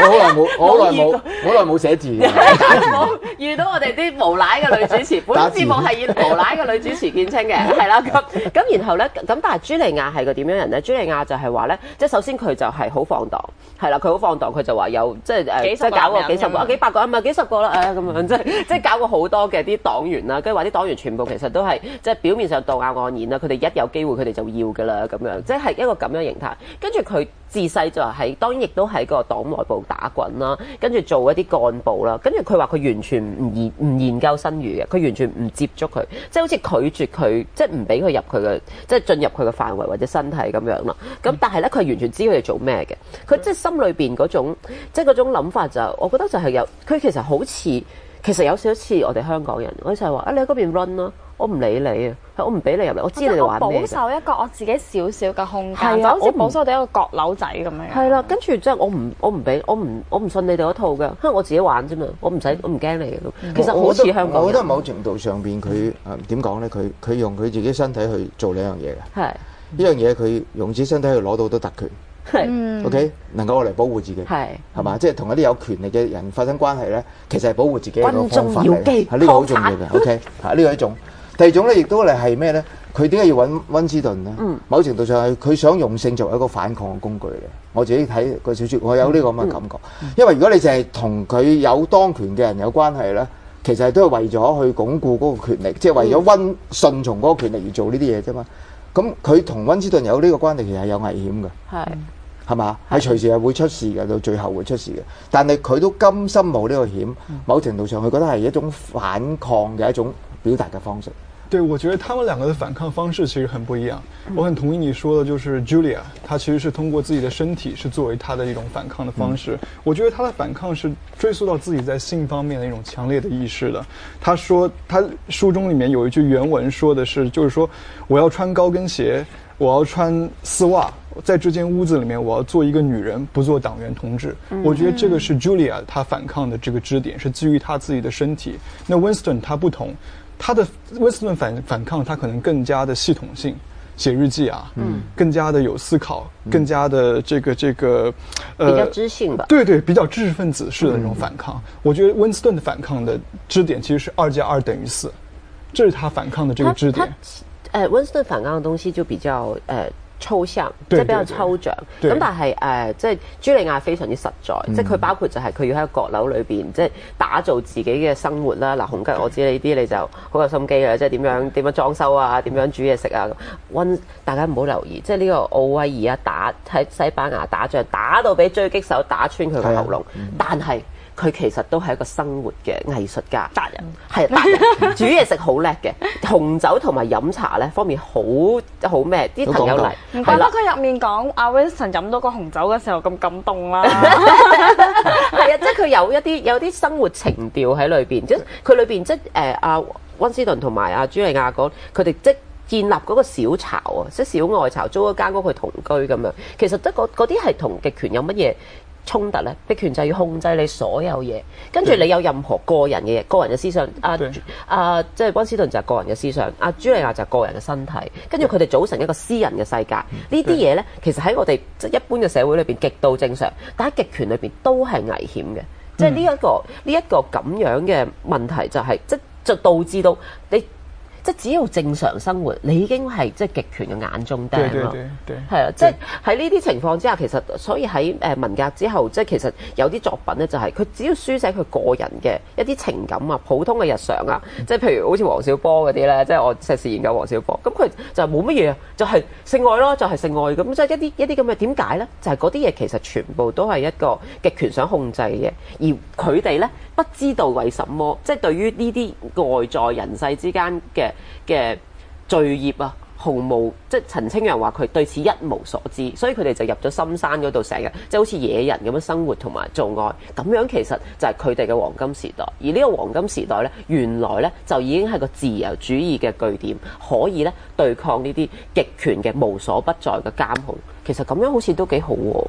我好耐冇，我好耐冇，好耐冇寫字嘅。 冇遇到我哋啲無賴嘅女主持，本節目係以無賴嘅女主持見稱嘅，係啦。咁咁然後咧，咁但係朱莉亞係個點樣人咧？朱莉亞就係話咧，即係首先佢就係好放蕩，係啦，佢好放蕩，佢就話有即係誒，即係搞過幾十個、啊幾百個啊，唔係幾十個啦，誒咁樣，即係即係搞過好多嘅啲黨員啦，跟住話啲黨員全部其實都係即係表面上道貌岸然啦，佢哋一有機會佢哋就要㗎啦，咁樣即係一個咁樣形態。跟住佢自細就喺當然亦都喺個黨內部打滾啦，跟住做一啲幹部啦，跟住佢話佢完全唔研唔研究新語嘅，佢完全唔接觸佢，即係好似拒絕佢，即係唔俾佢入佢嘅，即係進入佢嘅範圍或者身體咁樣啦。咁但係咧，佢係完全知佢哋做咩嘅，佢即係心裏邊嗰種即係嗰種諗法就，我覺得就係有佢其實好似其實有少少似我哋香港人，我就係話啊，你喺嗰邊 run 啦。我唔理你啊，我唔俾你入嚟，我知你哋玩咩。 保守一個我自己少少嘅空間，就好似保守我哋一個閣樓仔咁樣。 係啦，跟住即係我唔我唔俾我唔我唔信你哋嗰套嘅，因為我自己玩啫嘛，我唔使我唔驚你嘅。嗯、其實好似香港人， 我覺得某程度上邊佢誒點講咧？佢佢用佢自己身體去做呢樣嘢嘅。係呢樣嘢，佢用自己身體去攞到好多特權。係、嗯、，OK， 能夠我嚟保護自己。係係嘛，即係同一啲有權力嘅人發生關係咧，其實係保護自己嘅一個方法嚟。係呢個好重要嘅。OK， 嚇呢個係一種。第二種咧，亦都嚟係咩咧？佢點解要揾溫斯頓咧？嗯、某程度上係佢想用性作為一個反抗嘅工具嚟。我自己睇個小説，我有呢個咁嘅感覺。嗯嗯、因為如果你淨係同佢有當權嘅人有關係咧，其實都係為咗去鞏固嗰個權力，即係為咗溫順從嗰個權力而做呢啲嘢啫嘛。咁佢同溫斯頓有呢個關係，其實係有危險嘅。係係嘛？係隨時係會出事嘅，到最後會出事嘅。但係佢都甘心冒呢個險。某程度上，佢覺得係一種反抗嘅一種表達的方式。 對，我覺得他們兩個的反抗方式其實很不一樣。我很同意你說的，就是 Julia， 她其實是通過自己的身體是作為她的一種反抗的方式。嗯、我覺得她的反抗是追溯到自己在性方面的一種強烈的意識的。她說，她書中裡面有一句原文說的是，就是說我要穿高跟鞋，我要穿絲襪，在這間屋子裡面我要做一個女人，不做黨員同志。嗯、我覺得這個是 Julia 她反抗的這個支點，是基於她自己的身體。那 Winston 他不同。他的温斯頓反反抗，他可能更加的系統性，寫日記啊，嗯，更加的有思考，嗯、更加的這個這個，呃， 比較知性吧， 對對，比較知識分子式的那種反抗。嗯、我覺得温斯頓的反抗的支點其實是二加二等於四，這是他反抗的這個支點。 呃，温斯頓反抗的東西就比較呃。抽象，即係比較抽象。咁但係誒、呃，即係朱莉亞非常之實在，嗯、即係佢包括就係佢要喺個閣樓裏邊，即係打造自己嘅生活啦。嗱，洪吉，我知呢啲你就好有心機啦，即係點樣點樣裝修啊，點樣煮嘢食啊。温，大家唔好留意，即係呢個奧威爾啊，打喺西班牙打仗，打到俾狙擊手打穿佢個喉嚨，嗯、但係。佢其實都係一個生活嘅藝術家，達人係達人，煮嘢食好叻嘅，紅酒同埋飲茶咧方面好好咩？啲朋友嚟， 唔怪得佢入面講阿 Winston 飲到個紅酒嘅時候咁感動啦。 係啊，即係佢有一啲有啲生活情調喺裏邊，即係佢裏邊即係誒阿温斯頓同埋阿朱莉亞講，佢哋即建立嗰個小巢啊，即係小外巢，租一間屋去同居咁樣。其實即係嗰啲係同極權有乜嘢衝突咧？極權就係要控制你所有嘢，跟住你有任何個人嘅嘢、個人嘅思想。阿阿即係温斯頓就係個人嘅思想，阿朱莉亞就係個人嘅身體，跟住佢哋組成一個私人嘅世界。呢啲嘢咧，其實喺我哋即係一般嘅社會裏邊極度正常，但喺極權裏邊都係危險嘅。即係呢一個呢一個咁樣嘅問題就係即就導致到你。即係只要正常生活，你已經係即係極權嘅眼中釘咯。對對對對，係啊，即係喺呢啲情況之下，其實所以喺誒文革之後，即係其實有啲作品咧，就係佢只要書寫佢個人嘅一啲情感啊、普通嘅日常啊，即係譬如好似黃小波嗰啲咧，即係我碩士研究黃小波，咁佢就冇乜嘢啊，就係性愛咯，就係性愛咁，即係一啲一啲咁嘅點解咧？就係嗰啲嘢其實全部都係一個極權想控制嘅，而佢哋咧不知道為什麼，即係對於呢啲外在人世之間嘅嘅罪孽啊，毫無即係陳清揚話佢對此一無所知，所以佢哋就入咗深山嗰度，成日即係好似野人咁樣生活同埋做愛，咁樣其實就係佢哋嘅黃金時代。而呢個黃金時代咧，原來咧就已經係個自由主義嘅據點，可以咧對抗呢啲極權嘅無所不在嘅監控。其實咁樣好似都幾好喎。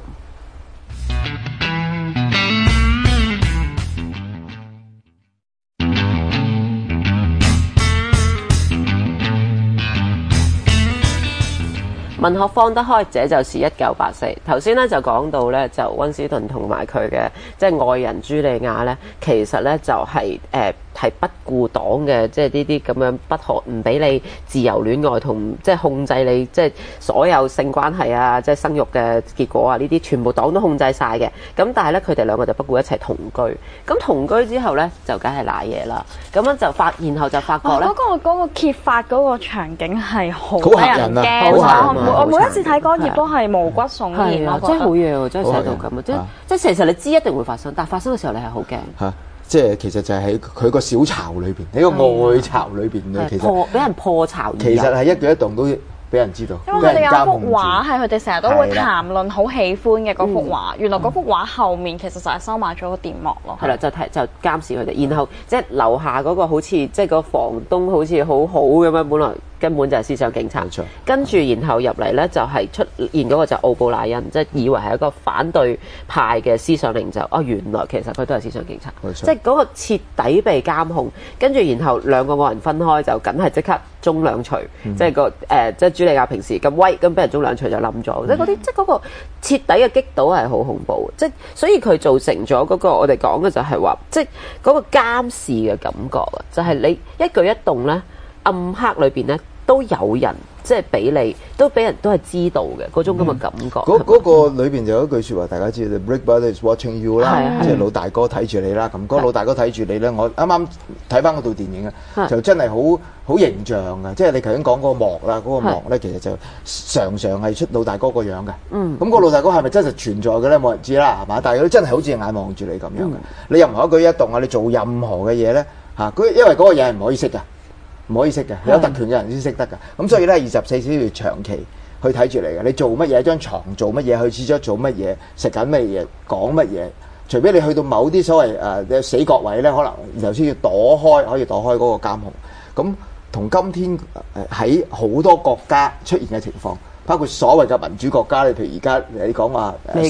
文學放得開，這就是一九八四。頭先咧就講到咧，就溫斯頓同埋佢嘅即係愛人茱莉亞咧，其實咧就係誒係不顧黨嘅，即係呢啲咁樣不可唔俾你自由戀愛同即係控制你即係所有性關係啊，即係生育嘅結果啊，呢啲全部黨都控制晒嘅。咁但係咧佢哋兩個就不顧一齊同居。咁同居之後咧就梗係賴嘢啦。咁樣就發，然後就發覺咧， 嗰、哦嗰個嗰個揭發嗰個場景係好好嚇人啊！ 好嚇人啊！我每一次睇嗰頁都係毛骨悚然啊！ 真係好嘢喎，真係寫到咁啊！即即其實你知一定會發生，但係發生嘅時候你係好驚嚇。即係其實就係喺佢個小巢裏邊，喺個愛巢裏邊咧，其實破俾人破巢。 其實係一舉一動都俾人知道。 因為佢哋有幅畫係佢哋成日都會談論，好喜歡嘅嗰幅畫。原來嗰幅畫後面其實就係收埋咗個電幕咯。係啦， 就睇就監視佢哋，然後即係樓下嗰個好似即係個房東好似好好咁樣，本來根本就係思想警察。冇錯。跟住然後入嚟咧就係出現嗰個就奧布萊恩，即係以為係一個反對派嘅思想領袖。哦，原來其實佢都係思想警察。冇錯。即係嗰個徹底被監控，跟住然後兩個愛人分開就梗係即刻中兩錘，嗯、即係個誒、呃、即係茱莉亞平時咁威，咁俾人中兩錘就冧咗。嗯、即係嗰啲即係嗰個徹底嘅擊倒係好恐怖。即係所以佢造成咗嗰個我哋講嘅就係話，即係嗰個監視嘅感覺啊，就係、是、你一舉一動咧，暗黑裏邊咧都有人。即係俾你，都俾人都係知道嘅嗰種咁嘅感覺。嗰嗰、嗯嗰個裏邊就有一句説話，大家知道 ，Big Brother is watching you 啦，即係老大哥睇住你啦。咁嗰老大哥睇住你咧，我啱啱睇翻嗰套電影啊，就真係好好形象嘅。即係你頭先講嗰個幕啦，嗰、嗰個幕咧其實就常常係出老大哥個樣嘅。嗯。咁個老大哥係咪真實存在嘅咧？冇人知啦，係嘛？但係佢真係好似眼望住你咁樣嘅。嗯、你任何一舉一動啊，你做任何嘅嘢咧嚇，佢因為嗰個嘢係唔可以識嘅。唔可以識嘅，有特權嘅人先識得㗎。咁所以咧，二十四小時長期去睇住你嘅。你做乜嘢？張床做乜嘢？去廁所做乜嘢？食緊乜嘢？講乜嘢？除非你去到某啲所謂誒、呃、死角位咧，可能然後先要躲開，可以躲開嗰個監控。咁同今天誒喺好多國家出現嘅情況，包括所謂嘅民主國家，你譬如而家你講話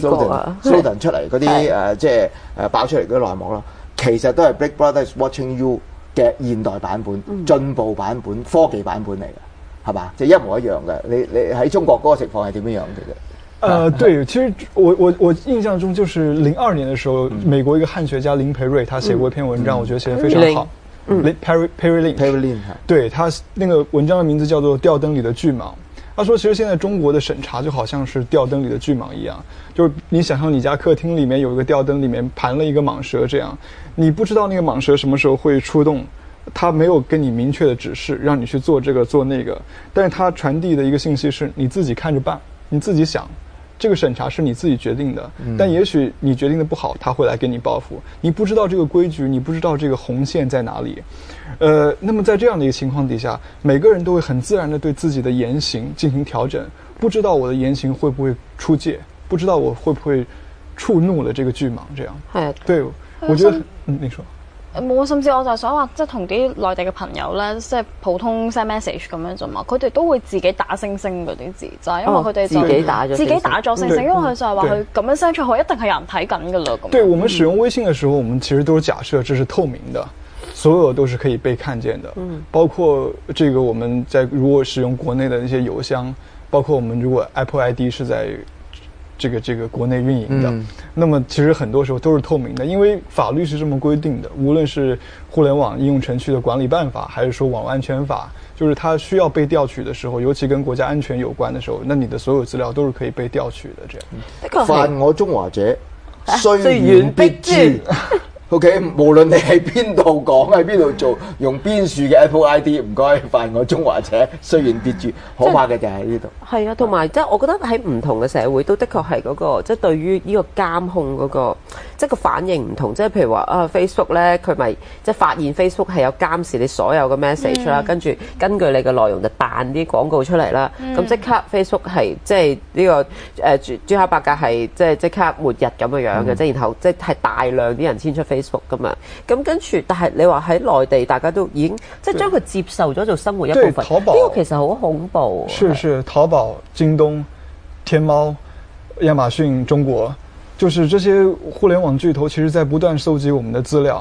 Snowden 出嚟嗰啲誒，即係誒爆出嚟嗰啲內幕啦，其實都係 Big Brother is watching you嘅現代版本、進步版本、科技版本嚟嘅，係嘛？就一模一樣嘅。你你喺中國嗰個情況係點樣樣嘅啫？ 呃，對，其實我我我印象中就是零二年的時候，嗯、美國一個漢學家林培瑞，他寫過一篇文章，嗯、我覺得寫得非常好。嗯 Perry Perry Lin Perry Lin， 對，他那個文章的名字叫做《吊燈裡的巨蟒》。他說，其實現在中國的審查就好像是吊燈裡的巨蟒一樣，就是你想象你家客廳裡面有一個吊燈，裡面盤了一個蟒蛇，這樣你不知道那個蟒蛇什麼時候會出動，它沒有跟你明確的指示讓你去做這個做那個，但是它傳遞的一個信息是你自己看着辦，你自己想，這個審查是你自己決定的，但也許你決定的不好，他會來給你報復，你不知道這個規矩，你不知道這個紅線在哪裡。呃，那麼在這樣的一個情況底下，每個人都會很自然地對自己的言行進行調整，不知道我的言行會不會出界，不知道我會不會觸怒了這個巨蟒，這樣。係，對，我覺得，嗯，你說。 冇，甚至我就想話，即係同啲內地嘅朋友咧，即係普通 send message 咁樣啫嘛，佢哋都會自己打星星嗰啲字，就係因為佢哋就自己打咗自己打咗星星，因為佢就係話佢咁樣 send 出去，一定係有人睇緊噶啦。咁， 對，我們使用微信嘅時候，我們其實都是假設這是透明的，所有都是可以被看見的，嗯，包括這個我們在如果使用國內的那些郵箱，包括我們如果 Apple I D 是在這個這個國內運營的，嗯、那麼其實很多時候都是透明的，因為法律是這麼規定的。無論是互聯網應用程序的管理辦法，還是說網絡安全法，就是它需要被調取的時候，尤其跟國家安全有關的時候，那你的所有資料都是可以被調取的。這樣， 犯我中華者，雖遠必誅。O.K. 無論你喺邊度講，喺邊度做，用邊處嘅 Apple I D， 唔該，犯我中華者，雖遠必誅。可怕嘅就喺呢度。 係啊，同埋即係我覺得喺唔同嘅社會都的確係嗰個，即係對於呢個監控嗰個，即係個反應唔同。即係譬如話啊 Facebook 咧，佢咪即係發現 Facebook 係有監視你所有嘅 message 啦，跟住根據你嘅內容就彈啲廣告出嚟啦。咁即刻 Facebook 係即係呢個誒朱克伯格係即係即刻末日咁嘅樣嘅，即係然後即係大量啲人遷出 Facebook 咁樣，咁跟住，但係你話喺內地，大家都已經即係將佢接受咗做生活一部分。 淘寶呢個其實好恐怖。 是是，淘寶、京東、天貓、亞馬遜中國，就是這些互聯網巨頭，其實在不斷收集我們的資料。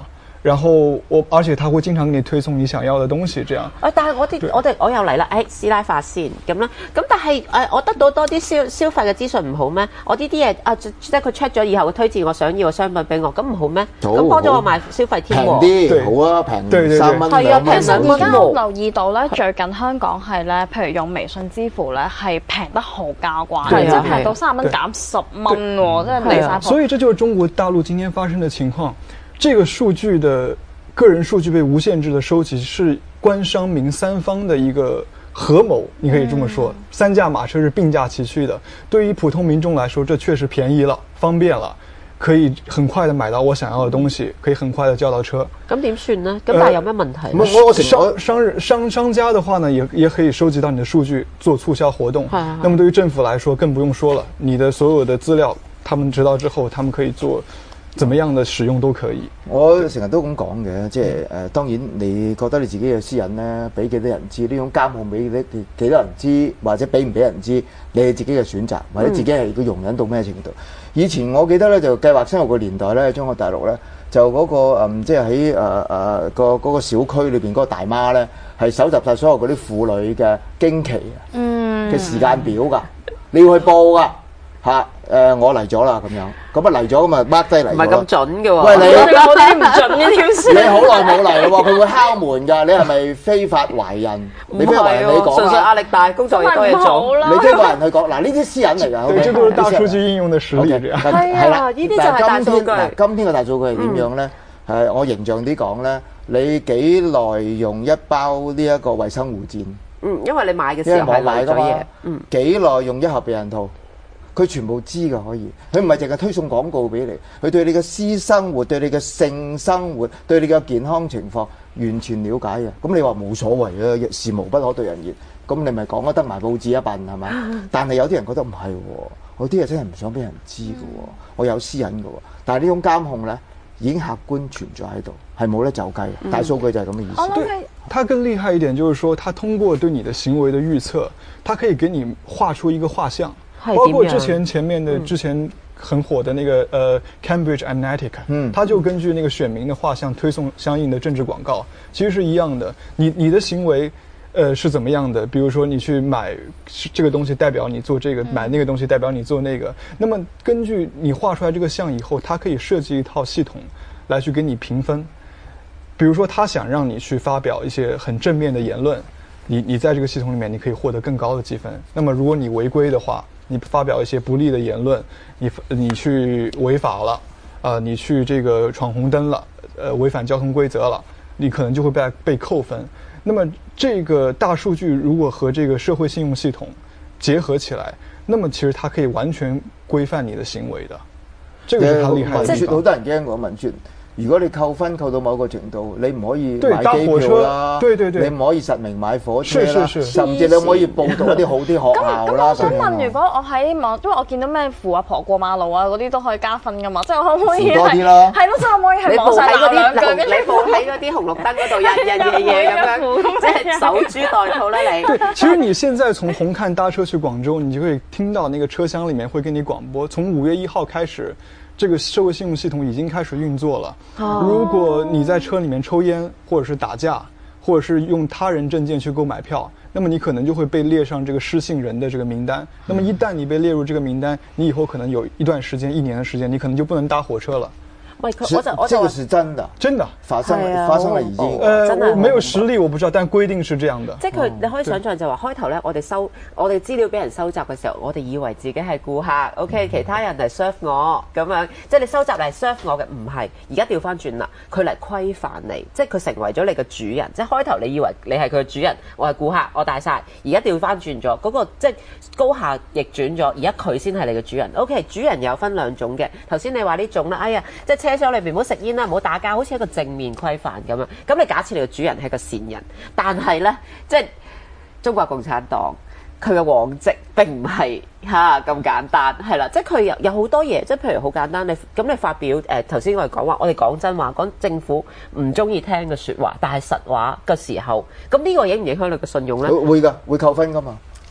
然後我而且他會經常給你推送你想要的東西，這樣。 啊！但係我啲我哋我又嚟啦，誒師奶化先咁啦。咁但係誒、呃、我得到多啲消消費嘅資訊唔好咩？我呢啲嘢啊，即係佢 check 咗以後，佢推薦我想要嘅商品俾我，咁唔好咩？咁幫咗我買消費添喎。 平啲好啊，平三蚊係啊，平兩蚊。 而家我留意到咧，最近香港係咧，譬如用微信支付咧，係平得好交關，即係平到三蚊減十蚊喎，真係離晒譜。 所以這就是中國大陸今天發生的情況。這個數據的個人數據被無限制的收集，是官商民三方的一個合謀，你可以這麼說，嗯、三駕馬車是並駕齊驅的。對於普通民眾來說，這確實便宜了，方便了，可以很快的買到我想要的東西，可以很快的叫到車。 咁點算呢？咁但係有咩問題？ 呃、商商人商商家的話呢，也也可以收集到你的數據做促銷活動。 嗯、 那麼對於政府來說，更不用說了，你的所有的資料，他們知道之後，他們可以做。怎麼樣的使用都可以。 我成日都咁講嘅，即係誒、呃，當然你覺得你自己嘅私隱咧，俾幾多人知？呢種監控俾幾幾多人知，或者俾唔俾人知，你係自己嘅選擇，或者自己係個容忍到咩程度？嗯、以前我記得咧，就計劃生育嘅年代咧，中國大陸咧，就嗰、那個嗯，即係喺誒誒個嗰個小區裏邊嗰個大媽咧，係搜集晒所有嗰啲婦女嘅經期啊嘅時間表㗎，你要去報㗎。嚇！誒、呃，我嚟咗啦，咁樣，咁啊嚟咗咁啊 mark 低嚟。唔係咁準嘅喎。 喂，你我啲唔準嘅條線。 你好耐冇嚟咯喎，佢會敲門㗎。你係咪非法懷孕？你非法懷孕你講啊。 純粹壓力大，工作亦多嘢做。 你經過人去講，嗱呢啲私隱嚟㗎。 對，這都是大數據應用的實例。 係啊，呢啲就係大數據。 嗱，今天嘅大數據係點樣咧？係我形象啲講咧，你幾耐用一包呢一個衛生護墊？ 嗯，因為你買嘅時候係買咗嘢。嗯。幾耐用一盒避孕套？佢全部知㗎，可以。佢唔係淨係推送廣告俾你，佢對你嘅私生活、對你嘅性生活、對你嘅健康情況完全了解嘅。咁你話冇所謂啊，事無不可對人言。咁你咪講得埋報紙一份係咪？但係有啲人覺得唔係喎，我啲嘢真係唔想俾人知㗎喎，我有私隱㗎喎。但係呢種監控咧已經客觀存在喺度，係冇得走雞。大數據就係咁嘅意思。 對，它更厲害一點，就是說，它通過對你的行為的預測，它可以給你畫出一個畫像。包括之前前面的、嗯、之前很火的那個呃 Cambridge Analytica，嗯，他就根據那個選民的畫像推送相應的政治廣告，其實是一樣的。你你的行為，呃是怎麼樣的？比如說你去買這個東西代表你做這個，買那個東西代表你做那個。那麼根據你畫出來這個像以後，它可以設計一套系統來去給你評分。比如說他想讓你去發表一些很正面的言論，你你在這個系統裡面你可以獲得更高的積分。那麼如果你違規的話，你發表一些不利的言論，你你去違法了，呃，你去這個闖紅燈了，呃，違反交通規則了，你可能就會被被扣分。那麼這個大數據如果和這個社會信用系統結合起來，那麼其實它可以完全規範你的行為的。這個是它厲害的地方。 文説好多人驚講文説。如果你扣分扣到某個程度，你唔可以買機票啦， 對對對， 你唔可以實名買火車啦， 是是是甚至你可以報讀一啲好啲學校啦。 咁我想問，如果我喺網，因為我見到咩扶阿婆過馬路啊嗰啲都可以加分噶嘛，即係我可唔可以多啲啦？ 係咯，即係可唔可以喺網上鬧兩句？ 你報喺嗰啲紅綠燈嗰度日日夜夜咁樣，即係守株待兔啦你。 對，其實你現在從紅磡搭車去廣州，你就可以聽到那個車廂裡面會跟你廣播，從五月一號開始。這個社會信用系統已經開始運作了。如果你在車裡面抽煙，或者是打架，或者是用他人證件去購買票，那麼你可能就會被列上這個失信人的這個名單。那麼一旦你被列入這個名單，你以後可能有一段時間，一年的時間，你可能就不能搭火車了。 喂，我就我這個是真的， 真的發生了，發生了已經。 呃，我沒有實例，我不知道，但規定是這樣的。 即係佢，你可以想象就話開頭咧，我哋收我哋資料俾人收集嘅時候，我哋以為自己係顧客 ，OK，其他人嚟 serve 我咁樣，即係你收集嚟 serve 我嘅，唔係。而家調翻轉啦，佢嚟規範你，即係佢成為咗你嘅主人。即係開頭你以為你係佢嘅主人，我係顧客，我帶晒。而家調翻轉咗，嗰個即係高下逆轉咗，而家佢先係你嘅主人。OK，主人有分兩種嘅。頭先你話呢種啦，哎呀，即係車廂裏邊唔好食煙啦，唔好打交，好似一個正面規範咁樣。咁你假設你嘅主人係個善人，但係呢，即係中國共產黨佢嘅往績並唔係嚇咁簡單，係啦，即係佢有有好多嘢，即係譬如好簡單，你咁你發表誒頭先我哋講話，我哋講真話，講政府唔中意聽嘅説話，但係實話嘅時候，咁呢個影唔影響你嘅信用呢？ 會㗎，會扣分㗎嘛。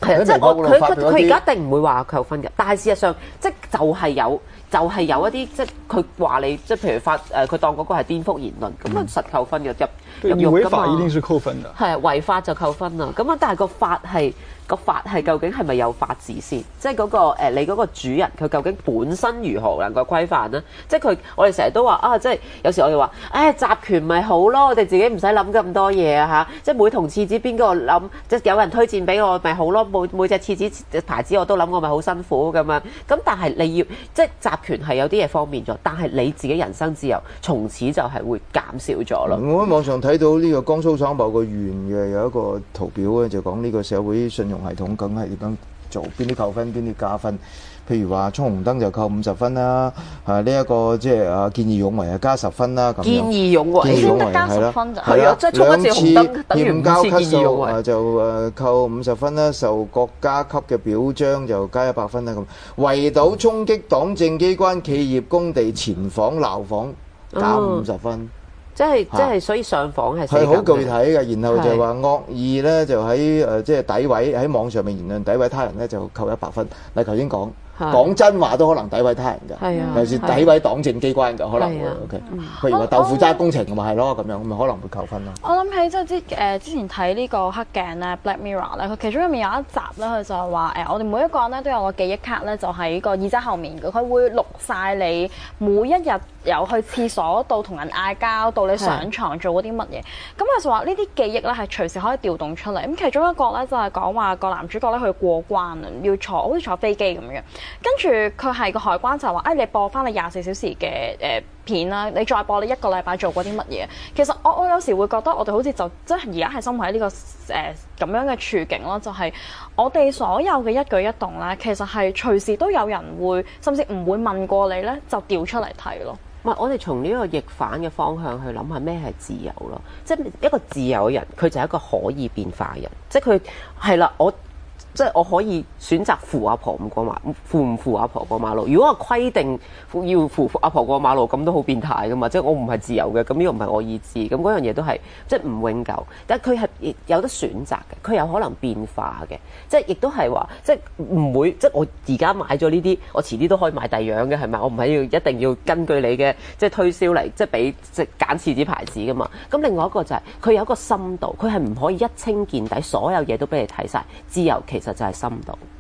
係啊，即係我佢佢佢而家一定唔會話扣分嘅，但係事實上即係就係有。就係有一啲即係佢話你即係譬如發誒佢當嗰個係顛覆言論，咁啊實扣分嘅入入獄㗎嘛。違法一定是扣分嘅。係違法就扣分啦。咁啊，但係個法係個法係究竟係咪有法治先？即係嗰個誒你嗰個主人佢究竟本身如何能夠規範呢？即係佢我哋成日都話啊，即係有時我哋話誒集權咪好咯，我哋自己唔使諗咁多嘢啊嚇！即係每同廁紙邊個諗，即係有人推薦俾我咪好咯，每每隻廁紙牌子我都諗我咪好辛苦咁樣。咁但係你要即係集權係有啲嘢方便咗，但係你自己人生自由從此就係會減少咗咯。 我喺網上睇到呢個江蘇省某個縣嘅有一個圖表咧，就講呢個社會信用系統梗係點樣做，邊啲扣分，邊啲加分。譬如話衝紅燈就扣五十分啦，啊呢一個即係啊見義勇為啊加十分啦咁樣。見義勇為先得加十分就係啦， 即係衝一次紅燈等於欠交級數啊就誒扣五十分啦，受國家級嘅表彰就加一百分啦咁。圍堵衝擊黨政機關、企業工地、前訪鬧訪減五十分。 嗯即係即係，所以上訪係係好具體嘅，然後就話惡意咧就喺誒即係詆毀喺網上面言論詆毀他人咧就扣一百分。你頭先講講真話都可能詆毀他人㗎，尤其是詆毀黨政機關㗎，可能會 OK。譬如話豆腐渣工程咁咪係咯，咁樣咁咪可能會扣分咯。 我諗起即係之誒之前睇呢個黑鏡咧 Black Mirror 咧，佢其中入面有一集咧，佢就係話誒我哋每一個人咧都有個記憶卡咧，就喺個耳仔後面嘅，佢會錄晒你每一日由去廁所到同人嗌交到你上床做嗰啲乜嘢。咁佢就話呢啲記憶咧係隨時可以調動出嚟。咁其中一個咧就係講話個男主角咧去過關啊，要坐好似坐飛機咁樣。跟住佢係個海關就話：誒、哎，你播翻你廿四小時嘅誒、呃、片啦，你再播你一個禮拜做過啲乜嘢？其實我我有時會覺得我哋好似就即係而家係生活喺呢、這個誒咁、呃、樣嘅處境咯，就係、是、我哋所有嘅一舉一動咧，其實係隨時都有人會，甚至唔會問過你咧，就調出嚟睇咯。 唔係，我哋從呢個逆反嘅方向去諗下咩係自由咯，即係一個自由嘅人，佢就係一個可以變化嘅人，即係佢係啦，我。即係我可以選擇扶阿婆唔過馬，扶唔扶阿婆過馬路。如果我規定要扶阿婆過馬路，咁都好變態噶嘛。即係我唔係自由嘅，咁呢個唔係我意志。咁嗰樣嘢都係即係唔永久。但係佢係有得選擇嘅，佢有可能變化嘅。即係亦都係話，即係唔會即係我而家買咗呢啲，我遲啲都可以買第二樣嘅，係咪？我唔係要一定要根據你嘅即係推銷嚟即係俾即係揀廁紙牌子噶嘛。咁另外一個就係、是、佢有一個深度，佢係唔可以一清見底，所有嘢都俾你睇晒。自由其實就係深度。